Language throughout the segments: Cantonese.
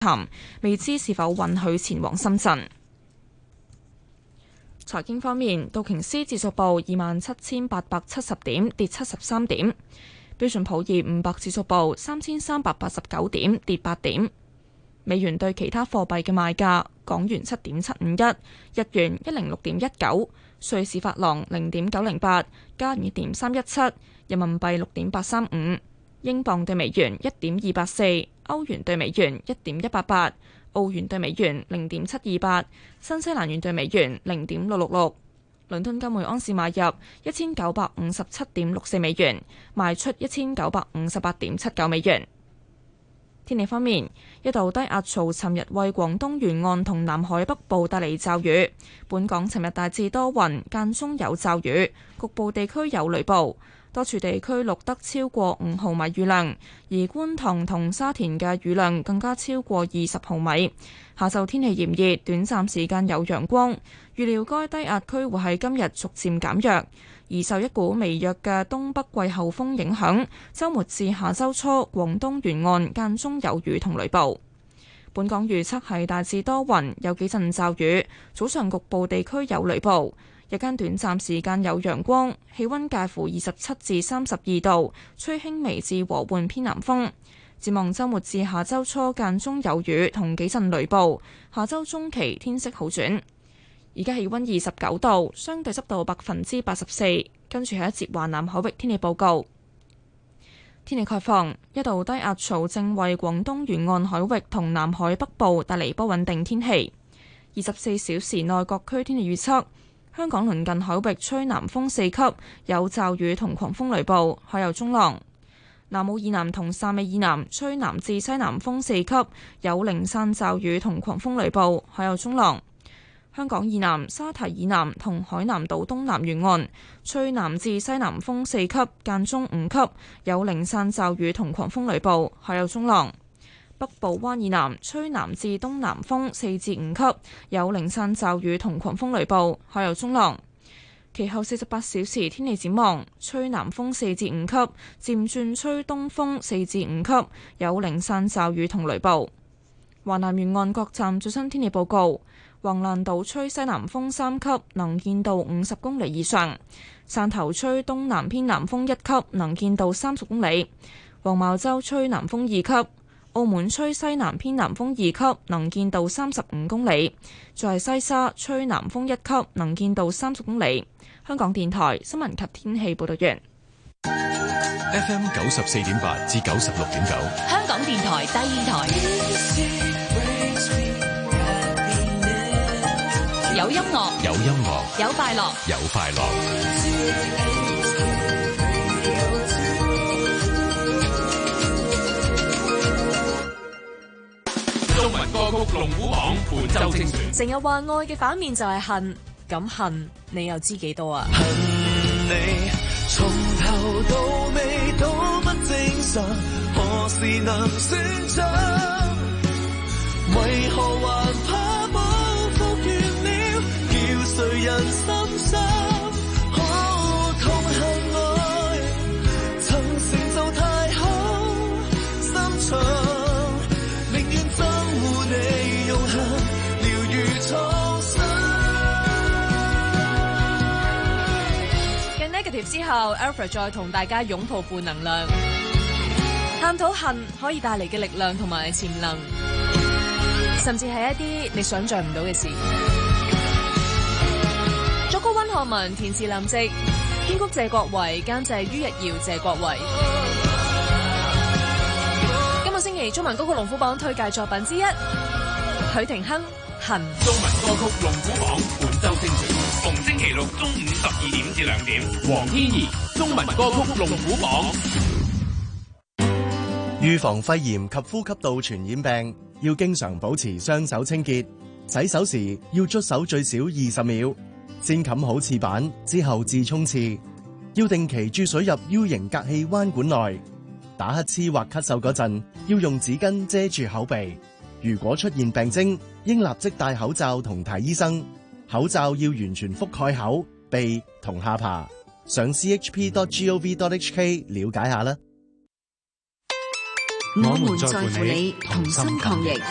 談，未知是否允許前往深圳。財經方面，道瓊斯指數報27,870點，跌73點；標準普爾500指數報3,389點，跌8點。美元對其他貨幣嘅賣價：港元7.751，日元106.19，瑞士法郎0.908，加元1.317，人民幣6.835，英鎊對美元1.284，歐元對美元1.188，澳元對美元0.728，新西蘭元對美元0.666。倫敦金每盎司買入1957.64美元，賣出1958.79美元。天氣方面，一道低壓槽尋日為廣東沿岸同南海北部帶嚟驟雨。本港尋日大致多雲，間中有驟雨，局部地區有雷暴。多處地區錄得超過5毫米雨量，而觀塘同沙田嘅雨量更加超過20毫米。下晝天氣炎熱，短暫時間有陽光。預料該低壓區會喺今日逐漸減弱，而受一股微弱嘅東北季候風影響，週末至下週初，廣東沿岸間中有雨同雷暴。本港預測係大致多雲，有幾陣驟雨，早上局部地區有雷暴。日間短暫時間有陽光，氣溫介乎27至32度，吹輕微至和緩偏南風。展望週末至下週初間中有雨同幾陣雷暴，下週中期天色好轉。而家氣溫29度，相對濕度84%。跟住係一節華南海域天氣報告。天氣概況，一道低壓槽正為廣東沿岸海域同南海北部帶嚟不穩定天氣。24小時內各區天氣預測。香港鄰近海域吹南風4級，有驟雨同狂風雷暴，海有中浪。南澳以南同汕尾以南吹南至西南風4級，有零散驟雨同狂風雷暴，海有中浪。香港以南、沙堤以南同海南島東南沿岸吹南至西南風4級，間中5級，有零散驟雨同狂風雷暴，海有中浪。北部灣以南吹南至東南風4至5級，有零散驟雨同狂風雷暴，海有中浪。其後48小時天氣展望，吹南風4至5級，漸轉吹東風4至5級，有零散驟雨同雷暴。華南沿岸各站最新天氣報告：橫瀾島吹西南風3級，能見度50公里以上；汕頭吹東南偏南風1級，能見度30公里；黃茅洲吹南風2級。澳門吹西南偏南風2級，能見度35公里；在西沙吹南風1級，能見度30公里。香港電台新聞及天氣報道完。 FM 94.8至96.9， 香港電台第二台，有音樂， 有音樂， 有快樂， 有快樂。中文歌曲龍虎榜本周精選。 成日話愛嘅反面就係恨，咁恨你又知幾多啊？ 恨你從頭到尾都不正常，何時能算賬？為何還怕報復完了，叫誰人心傷？哦，痛恨愛曾成就太好，心腸。 之後 Alfred 再同大家擁抱負能量，探討恨可以帶嚟嘅力量同埋潛能，甚至係一啲你想象唔到嘅事。作曲溫漢文，填詞林夕，編曲謝國維，監製于日堯、謝國維。今個星期中文歌曲龍虎榜推介作品之一，許廷鏗恨。 中文歌曲龍虎榜本周精選，逢星期六中午12點至2點。黃天怡，中文歌曲龍虎榜。 預防肺炎及呼吸道傳染病，要經常保持雙手清潔。洗手時要捽手最少20秒，先冚好廁板之後至沖廁。要定期注水入 U 型隔氣彎管內。打乞嗤或咳嗽嗰陣，要用紙巾遮住口鼻。如果出現病徵，應立即戴口罩同睇醫生。口罩要完全覆蓋口、鼻同下巴。上 chp.gov.hk 了解下啦。 我們在乎你，同心抗疫。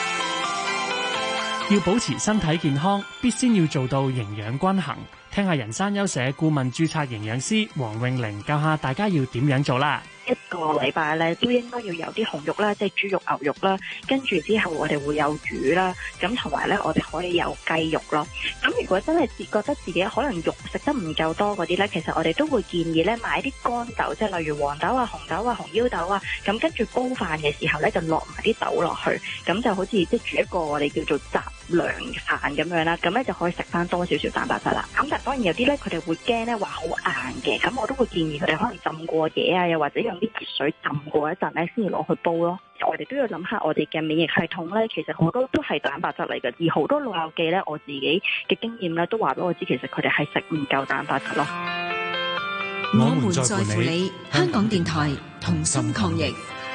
要保持身體健康，必先要做到營養均衡。聽下人山優社顧問註冊營養師黃詠玲教下大家要點樣做啦。 一個禮拜咧都應該要有啲紅肉啦，即係豬肉、牛肉啦，跟住之後我哋會有魚啦，咁同埋咧我哋可以有雞肉咯。咁如果真係覺得自己可能肉食得唔夠多嗰啲咧，其實我哋都會建議咧買啲乾豆，即係例如黃豆啊、紅豆啊、紅腰豆啊，咁跟住煲飯嘅時候咧就落埋啲豆落去，咁就好似即係煮一個我哋叫做雜糧飯咁樣啦，咁咧就可以食翻多少少蛋白質啦。咁但係當然有啲咧佢哋會驚咧話好硬嘅，咁我都會建議佢哋可能浸過夜啊，又或者用啲熱水浸過一陣咧，先至攞去煲咯。我哋都要諗下我哋嘅免疫系統咧，其實好多都係蛋白質嚟嘅，而好多老友記咧，我自己嘅經驗咧都話俾我知，其實佢哋係食唔夠蛋白質咯。 我們在乎你，香港電台同心抗疫。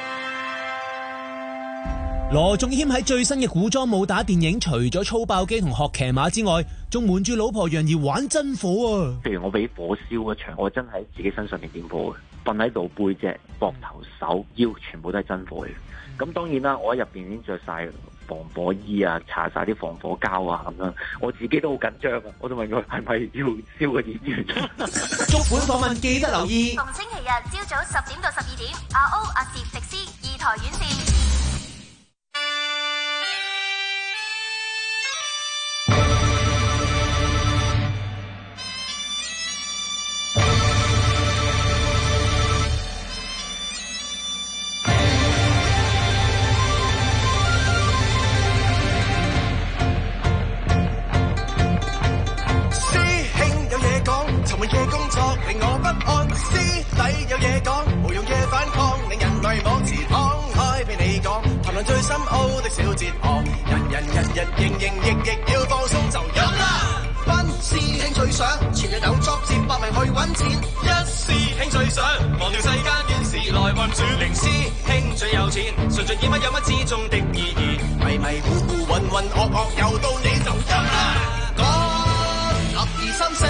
羅仲謙喺最新嘅古裝武打電影，除咗操爆機同學騎馬之外，仲瞞住老婆楊怡玩真火啊！ 譬如我俾火燒一場，我真係喺自己身上面點火嘅，瞓喺度背脊、膊頭、手、腰，全部都係真火嘅。咁當然啦，我喺入邊已經着晒防火衣啊，搽晒啲防火膠啊咁樣，我自己都好緊張啊！我就問佢係咪要燒個演員？ 足本訪問記得留意。 逢星期日朝早10點到12點，RO 阿攝迪斯2台院線。 最深奧的小哲學，人營營役要放鬆就飲啦！班師兄最想全日有作接百名去揾錢，一師兄最想忘掉世間怨事來運轉，零師兄最有錢，純盡以乜有乜之中的意義，迷迷糊糊渾渾噩噩又到你就飲啦！講立二心性，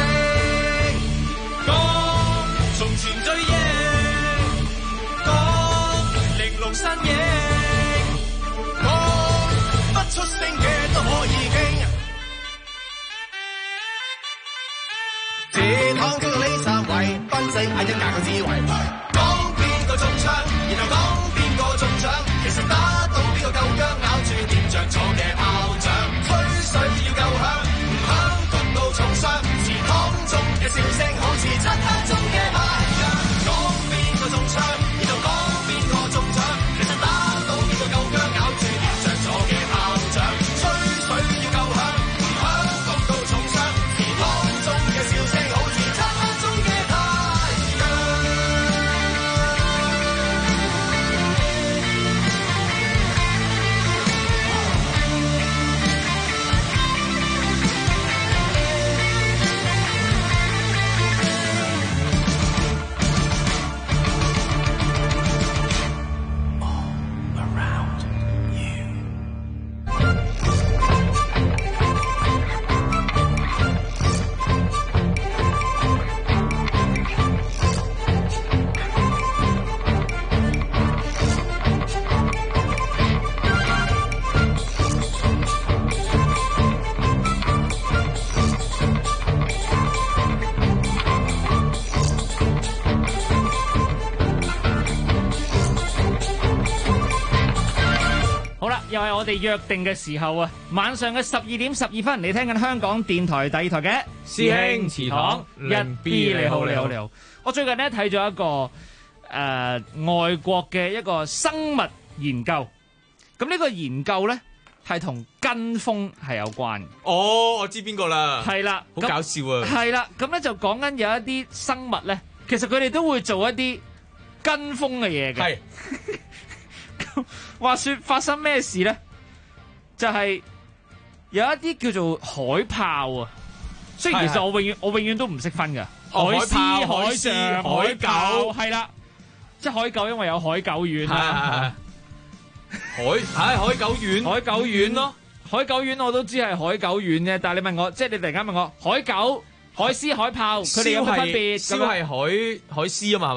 講從前追憶，講玲瓏身影。出聲嘅都可以傾，這趟叫做李三位，分析嗌一架個智慧，講邊個中槍，然後講邊個中獎，其實打到邊個夠薑，咬住點着咗嘅炮仗，吹水要夠響，唔響焗到重傷，祠堂中嘅笑聲好似漆黑中嘅太陽，講邊個中槍，然後講邊個中獎，其實打到邊個夠薑，咬住點着咗嘅炮仗。吹水要夠響，唔響焗到重傷，祠堂中嘅笑聲好似漆黑中嘅太陽。 又係我哋約定嘅時候啊！晚上嘅12點12分，你聽緊香港電台第二台嘅師兄祠堂1B，你好你好你好！我最近咧睇咗一個外國嘅一個生物研究，咁呢個研究咧係同跟風係有關。 哦，我知邊個啦， 係啦， 好搞笑啊！ 係啦，咁咧就講緊有一啲生物咧，其實佢哋都會做一啲跟風嘅嘢嘅。係。話說發生咩事咧？就係有一啲叫做海豹啊，雖然其實我永遠都唔識分㗎。海獅、海象、海狗係啦，即係海狗，因為有海狗丸啦。海狗丸，海狗丸咯，海狗丸我都知係海狗丸啫。但係你問我，即係你突然間問我海狗、海獅、海豹，佢哋有咩分別？ 燒係海獅啊嘛，係咪？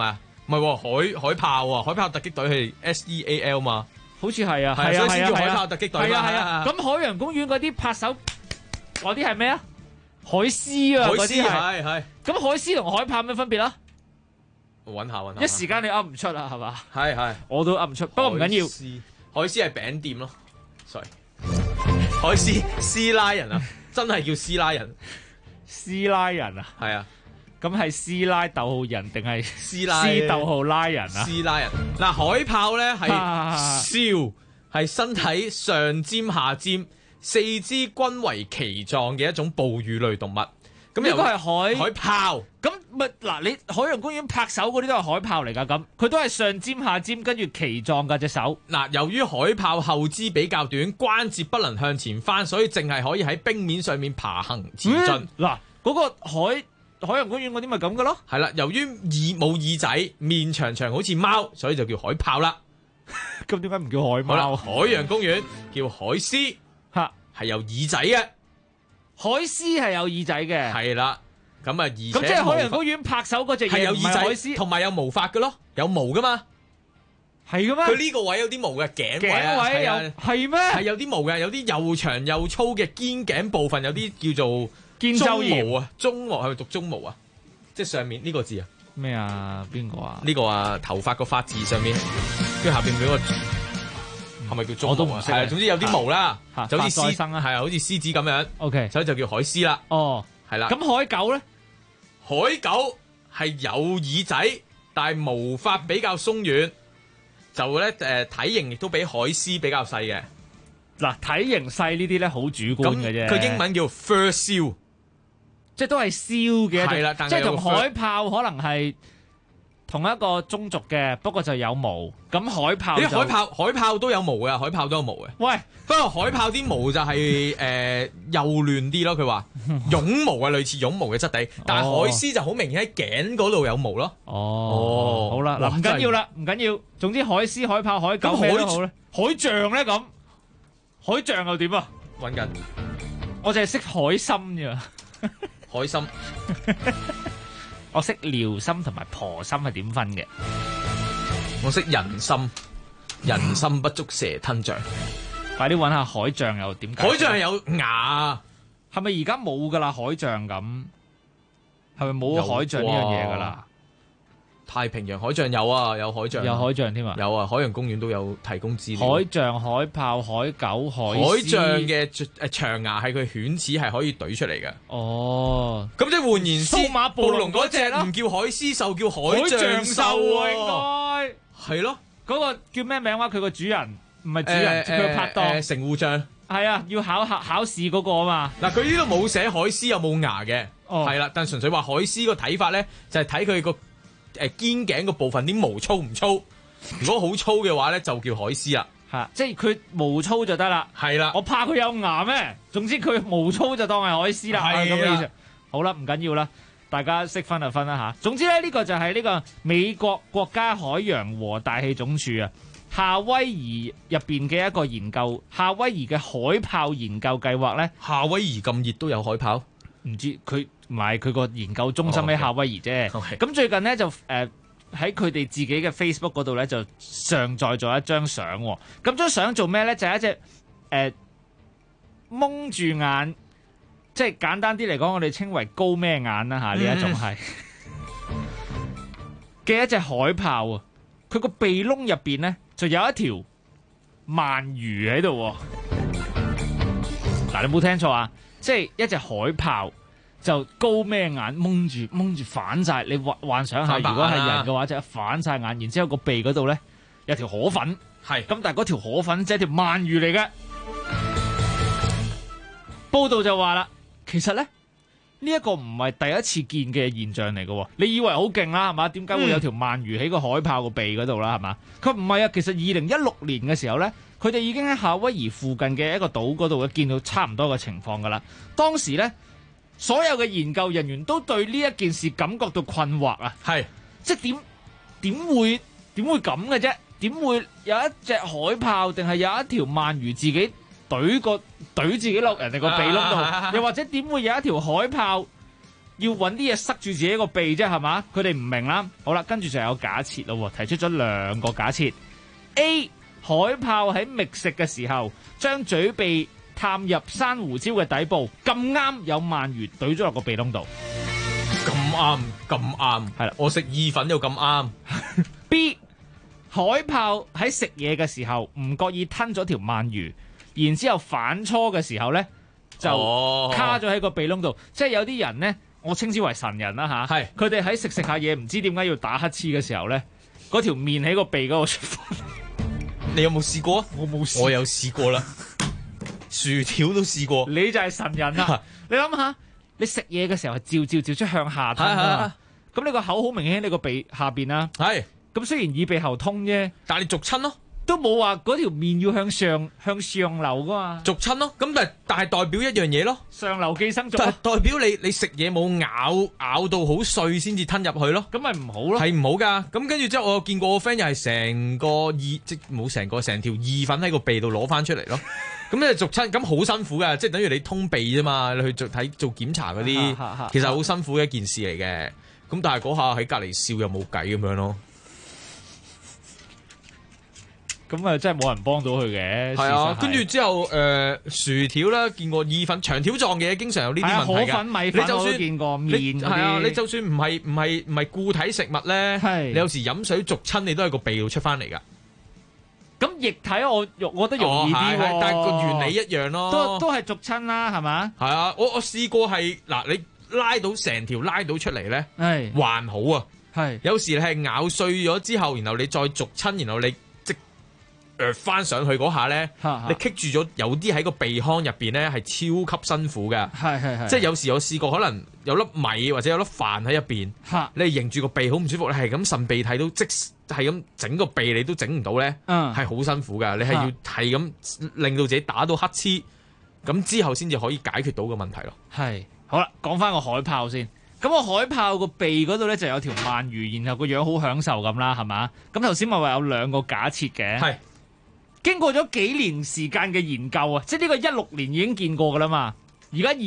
唔係喎，海豹啊，海豹突擊隊係 SEAL 嘛， 好似係啊， 係啊，所以先叫海豹突擊隊嘛。 係啊。咁海洋公園嗰啲拍手嗰啲係咩啊？海獅啊， 海嗰啲獅係。 咁海獅同海豹有咩分別啊？ 揾下。 一時間你噏唔出啦，係嘛？ 係。 我都噏唔出，不過唔緊要。 海獅係餅店咯 ，sorry。海獅師拉人啊，真係叫師拉人。 師拉人啊？係啊。咁係師拉逗號人定係師逗號拉人啊？ 師拉人嗱，海豹咧係笑，係身體上尖下尖，四肢均為鰭狀嘅一種哺乳類動物。咁呢個係海豹。 咁咪嗱，你海洋公園拍手嗰啲都係海豹嚟㗎，咁佢都係上尖下尖，跟住鰭狀㗎隻手。 嗱，由於海豹後肢比較短，關節不能向前翻，所以淨係可以喺冰面上面爬行前進。 嗱，嗰個海洋公園嗰啲咪咁嘅咯。 係啦，由於冇耳仔，面長長好似貓，所以就叫海豹啦。 咁點解唔叫海貓？ 海洋公園叫海獅，係有耳仔嘅。 海獅係有耳仔嘅。 係啦，咁啊，而且咁即係海洋公園拍手嗰隻嘢係有耳海仔，同埋有毛髮嘅咯，有毛噶嘛。 係嘅咩？ 佢呢個位有啲毛嘅，頸位有係咩？ 係有啲毛嘅，有啲又長又粗嘅肩頸部分，有啲叫做鬃毛啊，鬃毛係咪讀鬃毛啊？即係上面呢個字啊？ 咩啊？邊個啊？ 呢個啊，頭髮個髮字上面，跟住下邊嗰個係咪叫鬃毛啊？ 我都唔識。 係，總之有啲毛啦，就好似生啊， 係啊，好似獅子咁樣。 OK， 所以就叫海獅啦。 哦， 係啦。 咁海狗咧？ 海狗係有耳仔，但係毛髮比較鬆軟，就咧體型亦都比海獅比較細嘅。 嗱，體型細呢啲咧好主觀嘅啫。 佢英文叫 fur seal， 即係都係燒嘅。 係啦， 即係同海豹可能係同一個種族嘅，不過就有毛。咁海豹海豹都有毛嘅，海豹都有毛嘅。 喂， 不過海豹啲毛就係幼嫩啲咯。佢話絨毛啊，類似絨毛嘅質地，但係海獅就好明顯喺頸嗰度有毛咯。 哦，好啦，嗱，唔緊要啦，唔緊要。總之海獅、海豹、海狗咩都好咧。海象咧咁，海象又點啊？ 揾緊， 我淨係識海參啫。 海參。 我識遼參同埋婆參係點分嘅？ 我識人參，人參不足蛇吞象。 快啲揾下海象又點解？ 海象係有牙， 係咪而家冇噶啦？海象咁係咪冇海象呢樣嘢噶啦？ 太平洋海象有啊，有海象， 有海象添啊！ 有啊，海洋公園都有提供資料。 海象、海豹、海狗、海象嘅長牙係佢犬齒係可以懟出嚟嘅。 哦， 咁即係換言之， 數碼暴龍嗰隻唔叫海獅獸，叫海象獸啊，應該係咯。 嗰個叫咩名話？佢個主人唔係主人，佢個拍檔成戶象。 係啊，要考試嗰個啊嘛。 嗱，佢呢度冇寫海獅有冇牙嘅，係啦，但純粹話海獅個睇法咧，就係睇佢個肩頸個部分啲毛粗唔粗，如果好粗嘅話咧，就叫海獅啦。 嚇，即係佢毛粗就得啦。 係啦， 我怕佢有牙咩？總之佢毛粗就當係海獅啦。係咁嘅意思。好啦，唔緊要啦，大家識分就分啦嚇。總之咧，呢個就係呢個美國國家海洋和大氣總署啊，夏威夷入邊嘅一個研究，夏威夷嘅海豹研究計劃咧。 夏威夷咁熱都有海豹？ 唔知佢唔係佢個研究中心喺夏威夷啫。咁最近咧就喺佢哋自己嘅 Facebook 嗰度咧就上載咗一張相。咁張相做咩咧？就係一隻蒙住眼，即係簡單啲嚟講，我哋稱為高咩眼啦嚇，呢一種係嘅一隻海豹啊。佢個鼻窿入邊咧就有一條鰻魚喺度。嗱，你冇聽錯啊！即係一隻海豹就高咩眼，蒙住反晒。你幻想下，如果係人嘅話，就反晒眼，然之後個鼻嗰度咧有條河粉，係咁，但係嗰條河粉即係條鰻魚嚟嘅。報道就話啦，其實咧呢一個唔係第一次見嘅現象嚟嘅。你以為好勁啦，係嘛？點解會有條鰻魚喺個海豹個鼻嗰度啦？係嘛？佢唔係啊，其實2016年嘅時候咧。佢哋已經喺夏威夷附近嘅一個島嗰度見到差唔多嘅情況㗎啦。當時咧，所有嘅研究人員都對呢一件事感覺到困惑啊。係，即係點會咁嘅啫？點會有一隻海豹定係有一條鰻魚自己懟自己落人哋個鼻窿度？又或者點會有一條海豹要揾啲嘢塞住自己個鼻啫，係嘛？佢哋唔明啦。好啦，跟住就有假設咯，提出咗2個假設。A 海豹喺覓食嘅時候，將嘴鼻探入珊瑚礁嘅底部，咁啱有鰻魚懟咗落個鼻窿度。 咁啱，係啦，我食意粉又咁啱。 B 海豹喺食嘢嘅時候唔覺意吞咗條鰻魚，然之後反芻嘅時候咧就卡咗喺個鼻窿度，即係有啲人咧，我稱之為神人啦吓，係佢哋喺食下嘢，唔知點解要打乞嗤嘅時候咧，嗰條面喺個鼻嗰度出翻。 你有冇試過啊？ 我冇試過， 我有試過啦，薯條都試過。 你就係神人啦！你諗下，你食嘢嘅時候係照出向下吞啊，咁你個口好明顯喺你個鼻下邊啦。係，咁雖然耳鼻喉通啫， 但係你逐親咯， 都冇話嗰條面要向上流噶嘛。 逐親咯，咁但係代表一樣嘢咯， 上流寄生族。 代表你食嘢冇咬到好碎先至吞入去咯， 咁咪唔好咯。 係唔好噶。咁跟住之後，我見過個 friend 又係成個即冇成條意粉喺個鼻度攞翻出嚟咯。咁你逐親，咁好辛苦噶，即係等於你通鼻啫嘛。你去做檢查嗰啲，其實好辛苦嘅一件事嚟嘅。咁但係嗰下喺隔離笑又冇計咁樣咯。 咁啊，真係冇人幫到佢嘅。係啊，跟住之後薯條啦，見過意粉長條狀嘅，經常有呢啲問題㗎。 河粉、米粉我都見過，麵嗰啲。係啊， 你就算唔係固體食物咧，你有時飲水逐親，你都係個鼻度出翻嚟㗎。 咁液體我覺得容易啲喎， 但係個原理一樣咯， 都係逐親啦，係嘛？ 係啊，我試過係嗱，你拉到成條拉到出嚟咧，還好啊。係有時你係咬碎咗之後，然後你再逐親，然後你即翻上去嗰下咧，你棘住咗有啲喺個鼻腔入邊咧係超級辛苦嘅。係即係有時我試過可能有粒米或者有粒飯喺入邊，你係迎住個鼻好唔舒服，你係咁擤鼻涕都即係咁整個鼻你都整唔到咧，係好辛苦噶。你係要係咁令到自己打到乞嗤，咁之後先至可以解決到個問題咯。 係好啦，講翻個海豹先。咁個海豹個鼻嗰度咧就有條鰻魚，然後個樣好享受咁啦，係嘛？咁頭先咪話有2個假設嘅。係經過咗幾年時間嘅研究啊，即係呢個16年已經見過噶啦嘛。而家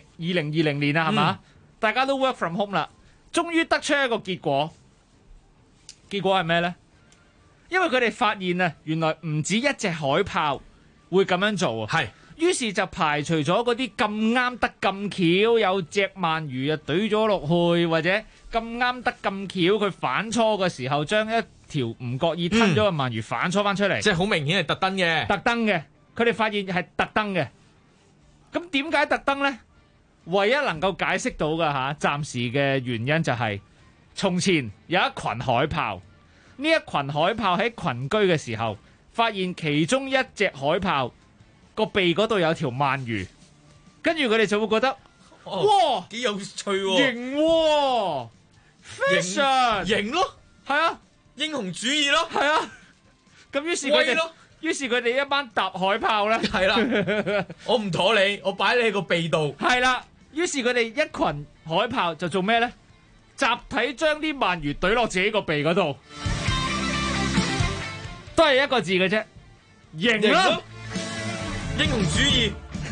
2020年啊，係嘛？大家都 work from home 啦，終於得出一個結果。結果係咩呢？因為佢哋發現啊，原來唔止一隻海豹會咁樣做啊。係，於是就排除咗嗰啲咁啱得咁巧有隻鰻魚啊懟咗落去，或者咁啱得咁巧佢反芻嘅時候將一條唔覺意吞咗嘅鰻魚反芻翻出嚟。 即係好明顯係特登嘅。特登嘅，佢哋發現係特登嘅。咁點解特登呢？唯一能夠解釋到嘅暫時嘅原因就係從前有一群海豹，呢一群海豹喺群居嘅時候，發現其中一隻海豹個鼻嗰度有條鰻魚，跟住佢哋就會覺得，哇， 幾有趣喎， 型喎，fashion， 型咯， 係啊， 英雄主義咯， 係啊，咁於是佢哋一班搭海豹咧， 係啦，我唔妥你，我擺你喺個鼻度， 係啦。於是佢哋一群海豹就做咩咧？集體將啲鰻魚懟落自己個鼻嗰度，都係一個字嘅啫，型啦！ 英雄主義，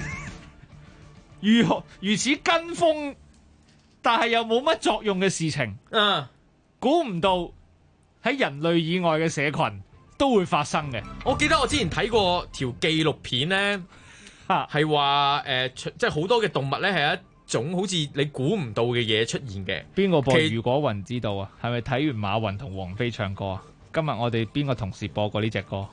如此跟風，但係又冇乜作用嘅事情，估唔到喺人類以外嘅社群都會發生嘅。 我記得我之前睇過條紀錄片咧，係話即係好多嘅動物咧係一種好似你估唔到嘅嘢出現嘅。 邊個播如果雲知道啊？係咪睇完馬雲同王菲唱歌啊？今日我哋邊個同事播過呢隻歌？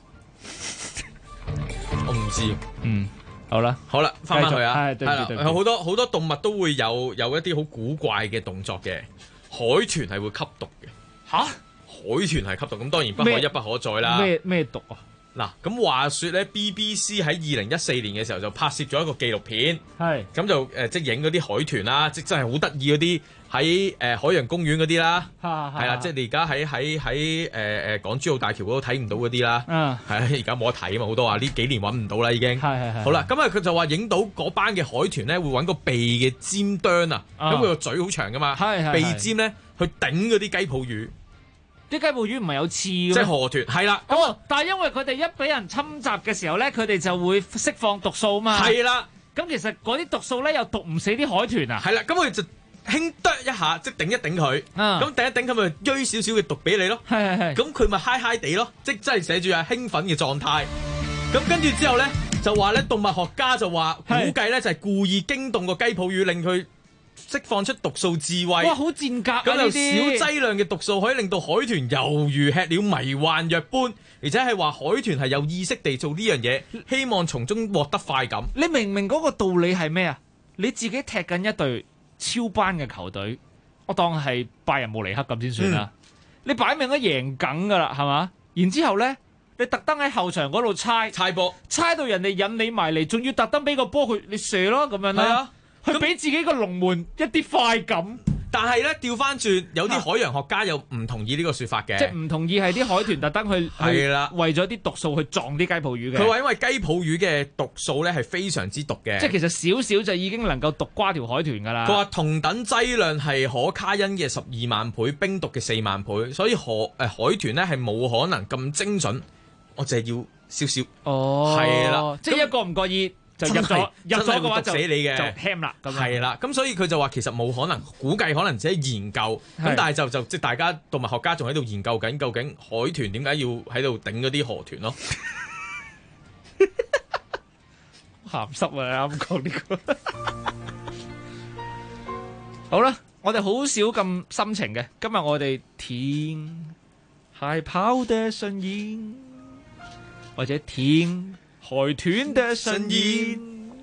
我唔知。 好啦， 翻返去啊，係啦， 對好多動物都會有一啲好古怪嘅動作嘅。海豚係會吸毒嘅。吓？海豚係吸毒，咁當然不可一不可再啦。 咩毒啊？ 嗱，咁話說咧 BBC 喺2014年嘅時候就拍攝咗一個紀錄片，係咁就即係影嗰啲海豚啦，即真係好得意嗰啲喺海洋公園嗰啲啦，係啦，即係你而家喺港珠澳大橋嗰度睇唔到嗰啲啦，係啊，而家冇得睇啊嘛，好多話呢幾年揾唔到啦已經，係好啦，咁啊佢就話影到嗰班嘅海豚咧會揾個鼻嘅尖端啊，咁佢個嘴好長噶嘛，鼻尖咧去頂嗰啲雞泡魚。 啲雞泡魚唔係有刺嘅咩？ 即係河豚，係啦。 但係因為佢哋一俾人侵襲嘅時候咧，佢哋就會釋放毒素嘛。 係啦。 咁其實嗰啲毒素咧又毒唔死啲海豚啊。 係啦。咁佢就輕啄一下，即係頂一頂佢，咁頂一頂佢咪鋥少少嘅毒俾你咯。 係。 咁佢咪嗨嗨地咯，即係真係寫住係興奮嘅狀態。咁跟住之後咧，就話咧動物學家就話估計咧就係故意驚動個雞泡魚，令佢釋放出毒素自慰。 哇，好賤格啊！ 咁有小劑量嘅毒素可以令到海豚猶如吃了迷幻藥般，而且係話海豚係有意識地做呢樣嘢，希望從中獲得快感。 你明唔明嗰個道理係咩啊？你自己踢緊一隊超班嘅球隊，我當係拜仁慕尼黑咁先算啦。你擺明都贏緊噶啦，係嘛？然之後咧，你特登喺後場嗰度猜波， 猜到人哋引你埋嚟，仲要特登俾個波佢，你射咯咁樣啦。去俾自己個龍門一啲快感。 但係咧調翻轉，有啲海洋學家又唔同意呢個說法嘅， 即係唔同意係啲海豚特登去係啦，為咗啲毒素去撞啲雞泡魚嘅。 佢話因為雞泡魚嘅毒素咧係非常之毒嘅， 即係其實少少就已經能夠毒瓜條海豚㗎啦。 佢話同等劑量係可卡因嘅12萬倍，冰毒嘅4萬倍，所以海豚咧係冇可能咁精準。我淨係要少少，係啦， 即係一個唔覺意。就入咗嘅話就死你嘅， 就 ham 啦， 係啦，咁所以佢就話其實冇可能，估計可能只係研究，咁但係就即係大家動物學家仲喺度研究緊，究竟海豚點解要喺度頂嗰啲河豚咯？ 鹹濕啊！啱講呢個。好啦，我哋好少咁深情嘅，今日我哋天還跑得順延，或者天。海豚的盛宴，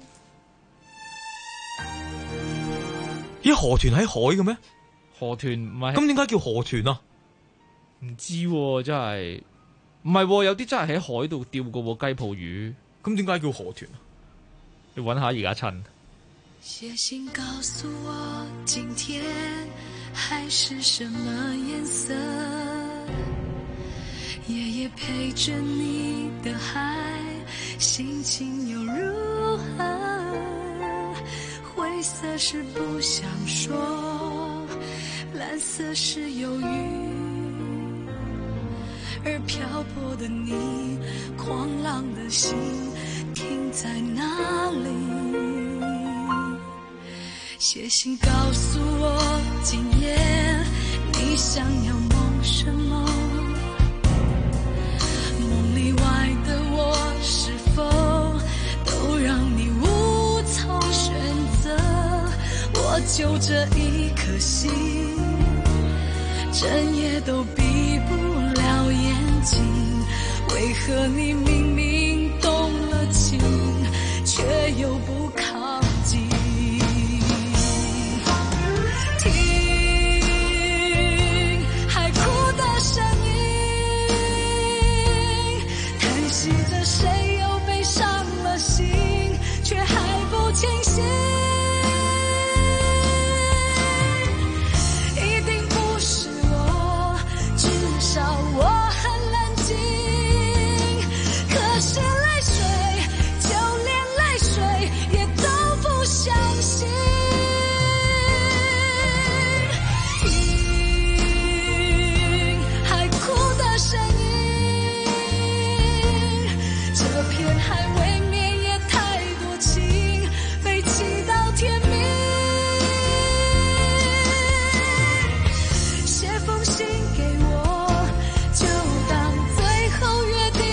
咦？河豚喺海嘅咩？ 河豚唔係， 咁點解叫河豚啊？ 唔知喎，真係唔係喎，有啲真係喺海度釣過雞泡魚， 咁點解叫河豚啊？ 你揾下而家趁。 寫信告訴我今天海是什麼顏色，夜夜陪着你的海心情又如何？灰色是不想說，藍色是猶豫，而漂泊的你，狂浪的心停在哪裡？寫信告訴我今夜你想要夢什麼，夢裡外的我是否都讓你無從選擇？我就這一顆心，整夜都閉不了眼睛，為何你明明動了情，卻又不靠近？聽海哭的聲音，嘆息着誰又背上了心，卻還不清醒。一定不是我，至少我很冷靜。可是淚水，就連淚水也都不相信。聽海哭的聲音，這片海未免也太多情，被氣到天明。寫封信給我，就當最後約定，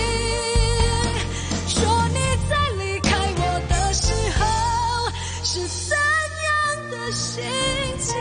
說你在離開我的時候是怎樣的心情。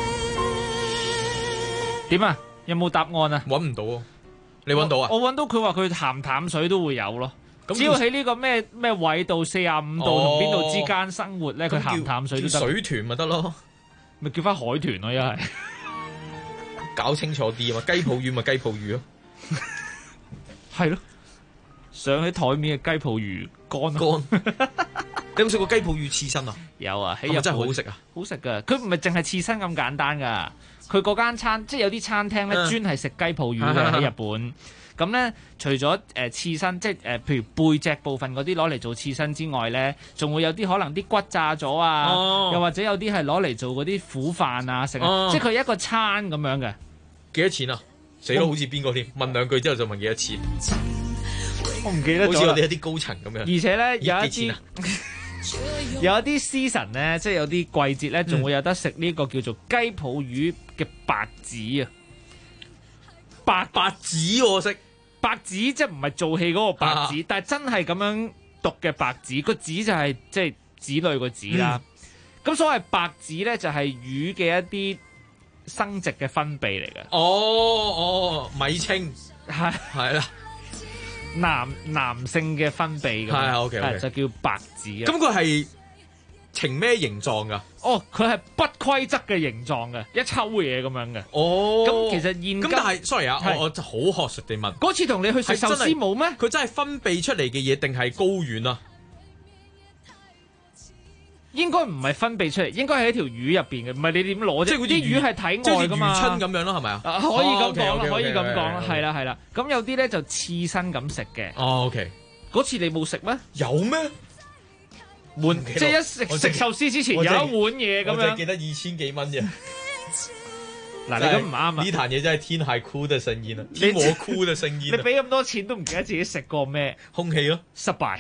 點啊？有冇答案啊？ 揾唔到啊！你揾到啊？ 我揾到，佢話佢鹹淡水都會有咯。只要喺呢個咩緯度45度同邊度之間生活咧，佢鹹淡水都得。 水豚咪得咯， 咪叫翻海豚咯，一係搞清楚啲啊嘛！雞泡魚咪雞泡魚咯， 係咯。上喺台面嘅雞泡魚乾。 你有冇食過雞泡魚刺身啊？ 有啊，喺日本真係好好食啊！ 好食噶，佢唔係淨係刺身咁簡單噶，佢嗰間餐即係有啲餐廳咧專係食雞泡魚嘅喺日本。咁咧，除咗刺身，即係譬如背脊部分嗰啲攞嚟做刺身之外咧，仲會有啲可能啲骨炸咗啊，又或者有啲係攞嚟做嗰啲苦飯啊，食即係佢一個餐咁樣嘅。 幾多錢啊？死咯，好似邊個添？問兩句之後就問幾多錢？ 我唔記得咗。 好似我哋一啲高層咁樣。 而且咧有一啲有一啲 season 咧，即係有啲季節咧，仲會有得食呢個叫做雞泡魚嘅白子啊！白子我識， 白子即係唔係做戲嗰個白子，但係真係咁樣讀嘅白子，個子就係即係子女個子啦。咁所謂白子咧，就係魚嘅一啲生殖嘅分泌嚟嘅。 哦，米青係啦， 男性嘅分泌咁， OK， 就叫白子。咁佢係呈咩形狀㗎？ 佢係不規則嘅形狀嘅，一抽嘢咁樣嘅。咁其實現今但係 sorry 啊，我就好學術地問， 嗰次同你去食壽司冇咩？ 佢真係分泌出嚟嘅嘢定係睾丸啊？ 應該唔係分泌出嚟，應該係喺條魚入邊嘅，唔係你點攞啫？即係啲魚係體外㗎嘛， 即係魚春咁樣咯，係咪啊？ 可以咁講啦，可以咁講啦，係啦。咁有啲咧就刺身咁食嘅。 OK。嗰次你冇食咩？ 有咩？ 即係一食壽司之前有一碗嘢咁樣。 我淨係記得2000幾蚊啫。 嗱，你咁唔啱啊！ 呢壇嘢真係天係酷嘅盛宴啊！天我酷嘅盛宴。 你俾咁多錢都唔記得自己食過咩？ 空氣咯， 失敗。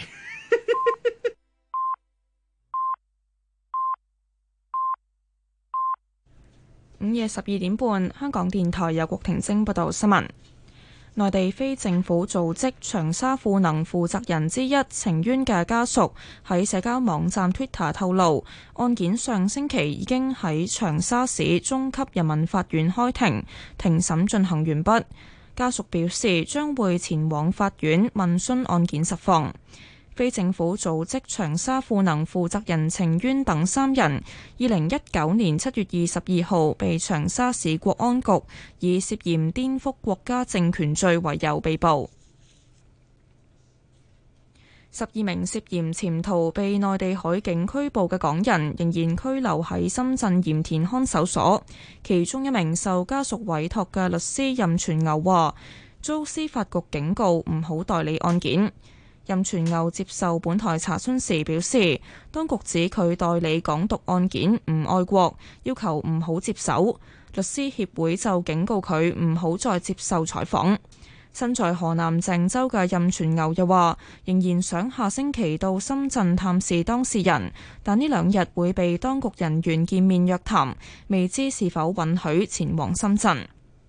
午夜12點半，香港電台由郭婷晶報道新聞。內地非政府組織長沙賦能負責人之一程淵嘅家屬喺社交網站 Twitter 透露，案件上星期已經喺長沙市中級人民法院開庭，庭審進行完畢。家屬表示將會前往法院問詢案件實況。非政府組織長沙賦能負責人程淵等3人，2019年7月22號被長沙市國安局以涉嫌顛覆國家政權罪為由被捕。12名涉嫌潛逃被內地海警拘捕嘅港人仍然拘留喺深圳鹽田看守所，其中一名受家屬委託嘅律師任全牛話，遭司法局警告唔好代理案件。任全牛接受本台查詢時表示，當局指佢代理港獨案件唔愛國，要求唔好接手。律師協會就警告佢唔好再接受採訪。身在河南鄭州嘅任全牛又話，仍然想下星期到深圳探視當事人，但呢2日會被當局人員見面約談，未知是否允許前往深圳。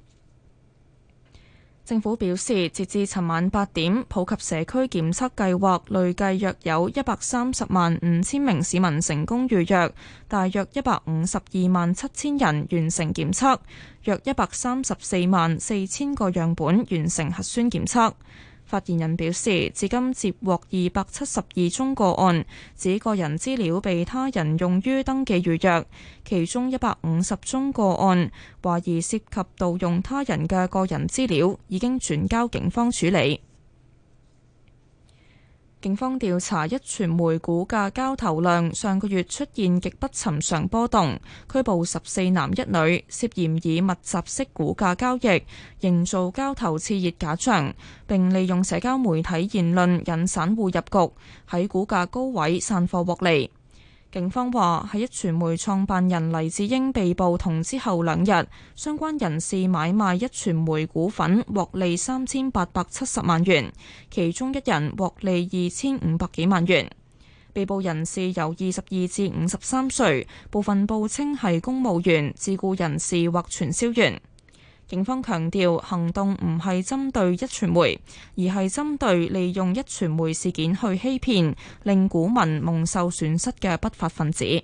政府表示，截至尋晚8點，普及社區檢測計劃累計約有130萬5千名市民成功預約，大約152萬7千人完成檢測，約134萬4千個樣本完成核酸檢測。發言人表示，至今接獲272宗個案，指個人資料被他人用於登記預約，其中150宗個案懷疑涉及盜用他人嘅個人資料，已經轉交警方處理。警方調查壹傳媒股價交投量上個月出現極不尋常波動，拘捕14男1女，涉嫌以密集式股價交易營造交投熾熱假象，並利用社交媒體言論引散戶入局，喺股價高位散貨獲利。警方話，喺壹傳媒創辦人黎智英被捕同之後2日，相關人士買賣壹傳媒股份獲利3870萬元，其中1人獲利2500幾萬元。被捕人士由22至53歲，部分報稱係公務員、自僱人士或傳銷員。警方強調，行動唔係針對壹傳媒，而係針對利用壹傳媒事件去欺騙、令股民蒙受損失嘅不法分子。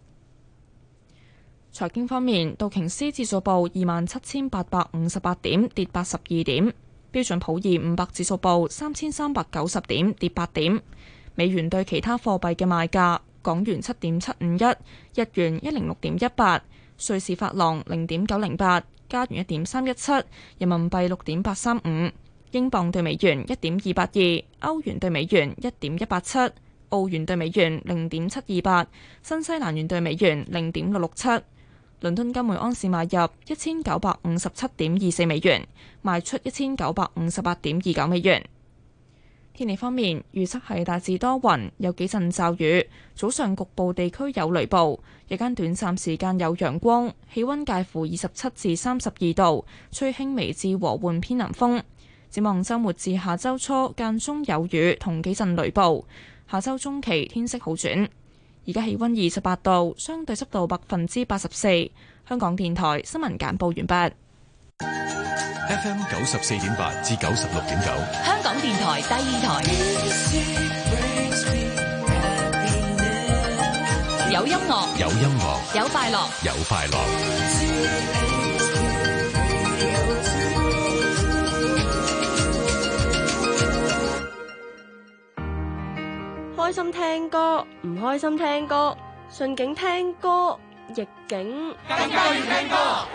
財經方面，道瓊斯指數報27,858點，跌82點；標準普爾500指數報3,390點，跌8點。美元對其他貨幣嘅賣價：港元7.751，日元106.18，瑞士法郎0.908。加元1.317，人民幣6.835，英鎊對美元1.282，歐元對美元1.187，澳元對美元0.728，新西蘭元對美元0.667。倫敦金每安士買入1957.24美元，賣出1958.29美元。天氣方面，預測係大致多雲，有幾陣驟雨，早上局部地區有雷暴，日間短暫時間有陽光，氣溫介乎27至32度，吹輕微至和緩偏南風。展望週末至下週初間中有雨同幾陣雷暴，下週中期天色好轉。 而家氣溫28度，相對濕度84%。香港電台新聞簡報完畢。 FM 94.8至96.9， 香港電台第二台，有音樂， 有音樂， 有快樂， 有快樂。 開心聽歌，唔開心聽歌，順境聽歌，逆境更加要聽歌。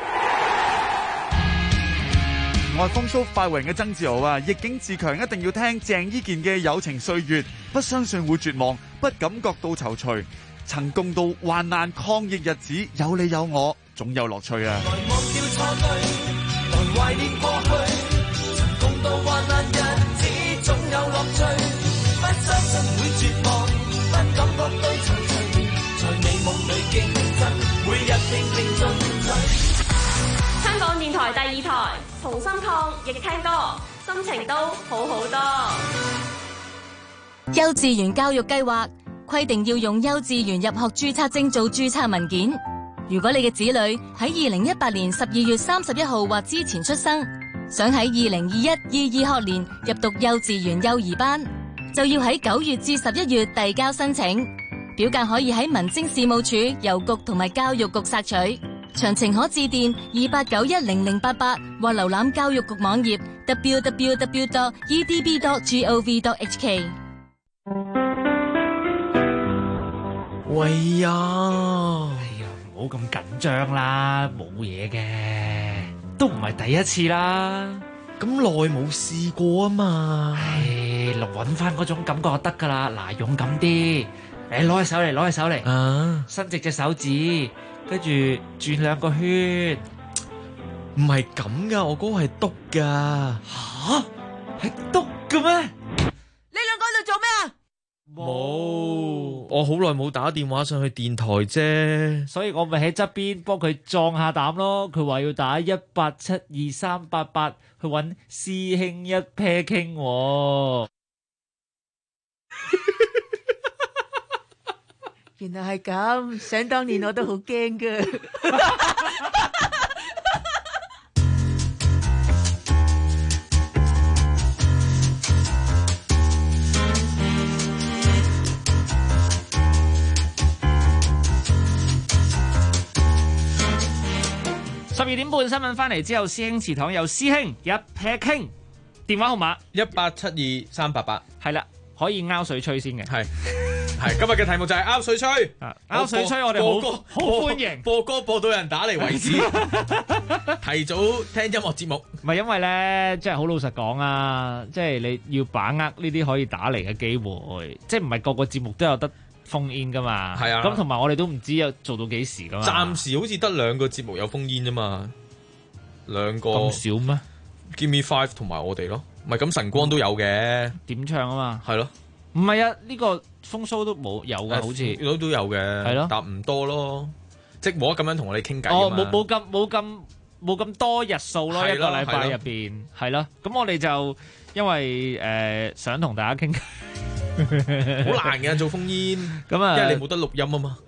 我係風騷快活人嘅曾志豪啊！逆境自強一定要聽鄭伊健嘅《友情歲月》，不相信會絕望，不感覺到躊躇，曾共度患難抗疫日子，有你有我，總有樂趣啊！ 來忘掉錯對，來懷念過去，曾共度患難日子，總有樂趣。不相信會絕望，不感覺到躊躇，在美夢裏競爭，每日拼命進取。 香港電台第二台，同心抗疫聽歌，心情都好好多。 幼稚園教育計劃規定要用幼稚園入學註冊證做註冊文件。如果你嘅子女喺2018年12月31號或之前出生，想喺2021-22學年入讀幼稚園幼兒班，就要喺9月至11月遞交申請。表格可以喺民政事務處、郵局同埋教育局索取。詳情可致電28910088或瀏覽教育局網頁 www.edb.gov.hk。 喂呀， 唔好咁緊張啦，冇嘢嘅，都唔係第一次啦。 咁耐冇試過啊嘛。 揾翻嗰種感覺就得噶啦。嗱，勇敢啲，攞起手嚟，攞起手嚟，伸直隻手指。跟住轉2個圈， 唔係咁噶，我嗰個係篤噶。 吓，係篤嘅咩？ 你兩個喺度做咩啊？ 冇，我好耐冇打電話上去電台啫， 所以我咪喺側邊幫佢壯下膽咯。佢話要打1872388去搵師兄一 pair 傾。 原來係咁，想當年我都好驚噶。 12點半新聞翻嚟之後，師兄祠堂有師兄一 pair 傾，電話號碼 1872388， 係啦，可以拗水吹先嘅， 係今日嘅題目就係拗水吹， 拗水吹我哋好歡迎， 播歌播到有人打嚟為止，提早聽音樂節目， 唔係因為咧，即係好老實講啊，即係你要把握呢啲可以打嚟嘅機會，即係唔係個個節目都有得封煙噶嘛， 係啊， 咁同埋我哋都唔知有做到幾時噶嘛， 暫時好似得2個節目有封煙啫嘛，2個咁少咩 ？Give Me Five 同埋我哋咯，唔係咁晨光都有嘅， 點唱啊嘛， 係咯。 唔係啊，呢個風騷都冇有㗎，好似都有嘅，係咯，但唔多咯，即係冇得咁樣同我哋傾偈。 哦，冇咁多日數咯，一個禮拜入邊係咯。咁我哋就因為想同大家傾偈， 好難嘅做烽煙， 咁啊， 因為你冇得錄音啊嘛，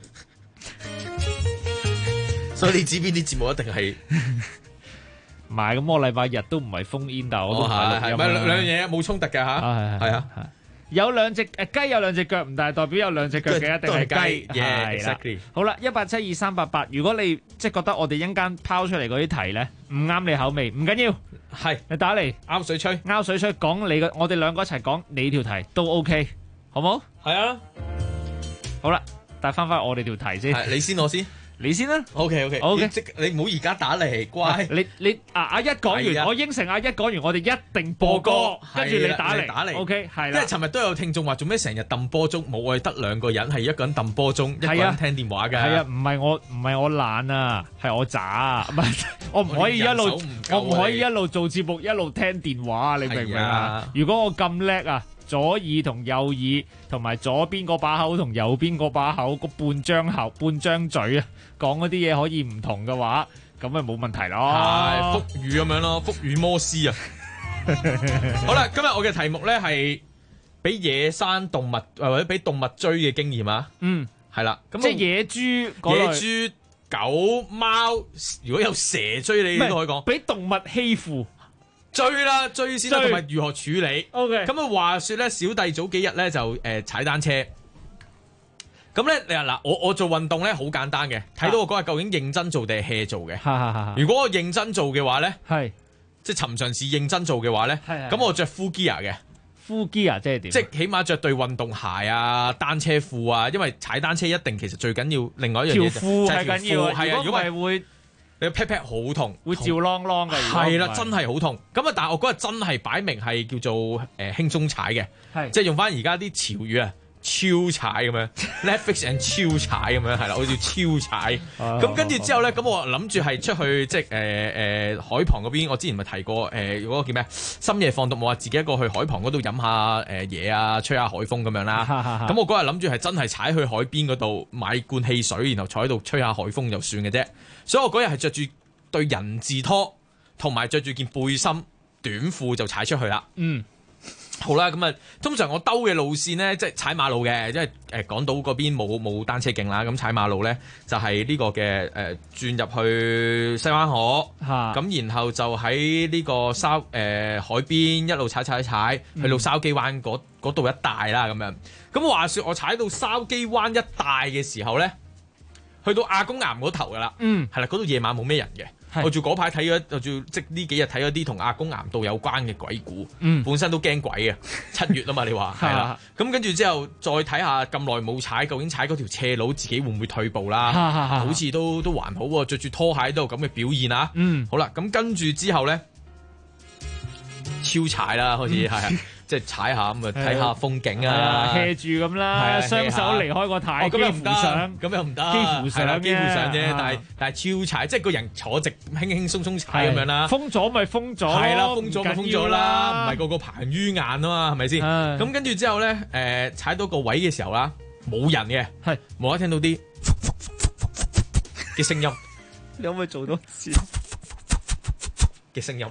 所以你知邊啲節目一定係唔係咁？我禮拜日都唔係烽煙，但我都係兩樣嘢冇衝突嘅吓，係啊。 有2隻雞有2隻腳，唔但係代表有2隻腳嘅一定係雞， 係啦。 好啦，1872388，如果你即係覺得我哋一陣間拋出嚟嗰啲題咧唔啱你口味，唔緊要， 係你打嚟拗水吹， 講你嘅，我哋2個一齊講你條題都 OK， 好冇？ 係啊， 好啦，帶翻我哋條題先， 你先我先。 你先啦 ，OK，即你唔好而家打嚟，乖。 你阿一講完，我應承阿一講完，我哋一定播歌，跟住你打嚟，OK， 係啦。 即係尋日都有聽眾話做咩成日揼波鐘，冇我哋得2個人，係一個人揼波鐘，一個人聽電話㗎。 係啊，唔係我懶啊，係我渣啊，唔係我唔可以一路做節目一路聽電話，你明唔明啊？如果我咁叻啊！左耳同右耳，同埋左邊嗰把口同右邊嗰把口，個半張口、半張嘴啊，講嗰啲嘢可以唔同嘅話，咁咪冇問題咯。 係福語咁樣咯，福語摩斯啊！好啦，今日我嘅題目咧係俾野生動物或者俾動物追嘅經驗啊。 係啦，咁即係野豬嗰類， 野豬、狗、貓，如果有蛇追你，都可以講俾動物欺負。 追先啦，同埋如何處理 ？OK， 咁啊話説咧，小弟早幾日咧就踩單車，咁咧你話嗱，我做運動咧好簡單嘅，睇到我嗰日究竟認真做定係 hea 做嘅。如果我認真做嘅話咧，即係尋常時認真做嘅話咧，咁我着 full gear 嘅。 full gear 即係點？ 即係起碼着對運動鞋啊、單車褲啊，因為踩單車一定其實最緊要另外一樣嘢條褲係緊要， 係啊，如果唔係會。 你個 pat pat 好痛， 會照啷啷嘅。 係啦，真係好痛。咁啊，但係我嗰日真係擺明係叫做輕鬆踩嘅，即係用翻而家啲潮語啊，超踩咁樣 ，Netflix and 超踩咁樣係啦，好似超踩。咁跟住之後咧，咁我諗住係出去即係海旁嗰邊。我之前咪提過嗰個叫咩深夜放毒，我話自己一個去海旁嗰度飲下嘢啊，吹下海風咁樣啦。咁我嗰日諗住係真係踩去海邊嗰度買罐汽水，然後坐喺度吹下海風就算嘅啫。所以我嗰日係着住對人字拖，同埋着住件背心短褲就踩出去啦。好啦，咁啊，通常我兜嘅路線咧，即係踩馬路嘅，因為港島嗰邊冇單車徑啦，咁踩馬路咧就係呢個嘅轉入去西灣河，咁然後就喺呢個海邊一路踩去到筲箕灣嗰度一帶啦，咁樣。咁話說我踩到筲箕灣一帶嘅時候咧，去到亞公岩嗰頭噶啦，係啦，嗰度夜晚冇咩人嘅。我仲嗰排睇咗，即呢幾日睇咗啲同亞公岩道有關嘅鬼故，本身都驚鬼嘅，7月啊嘛，你話係啦。咁跟住之後再睇下咁耐冇踩，究竟踩嗰條斜路自己會唔會退步啦？好似都還好喎，着住拖鞋都有咁嘅表現啊。好啦，咁跟住之後咧，超踩啦，開始係。即係踩下咁啊，睇下風景啊 hea 住咁啦，雙手離開個太， 咁又唔得，咁又唔得， 幾乎上啫，但係超踩，即係個人坐直，輕輕鬆鬆踩咁樣啦。 封咗咪封咗， 係啦，封咗咪封咗啦，唔係個個彭于晏啊嘛，係咪先？咁跟住之後咧，踩到個位嘅時候啦，冇人嘅，係冇得聽到啲嘅聲音。 你可唔可以做多次嘅聲音？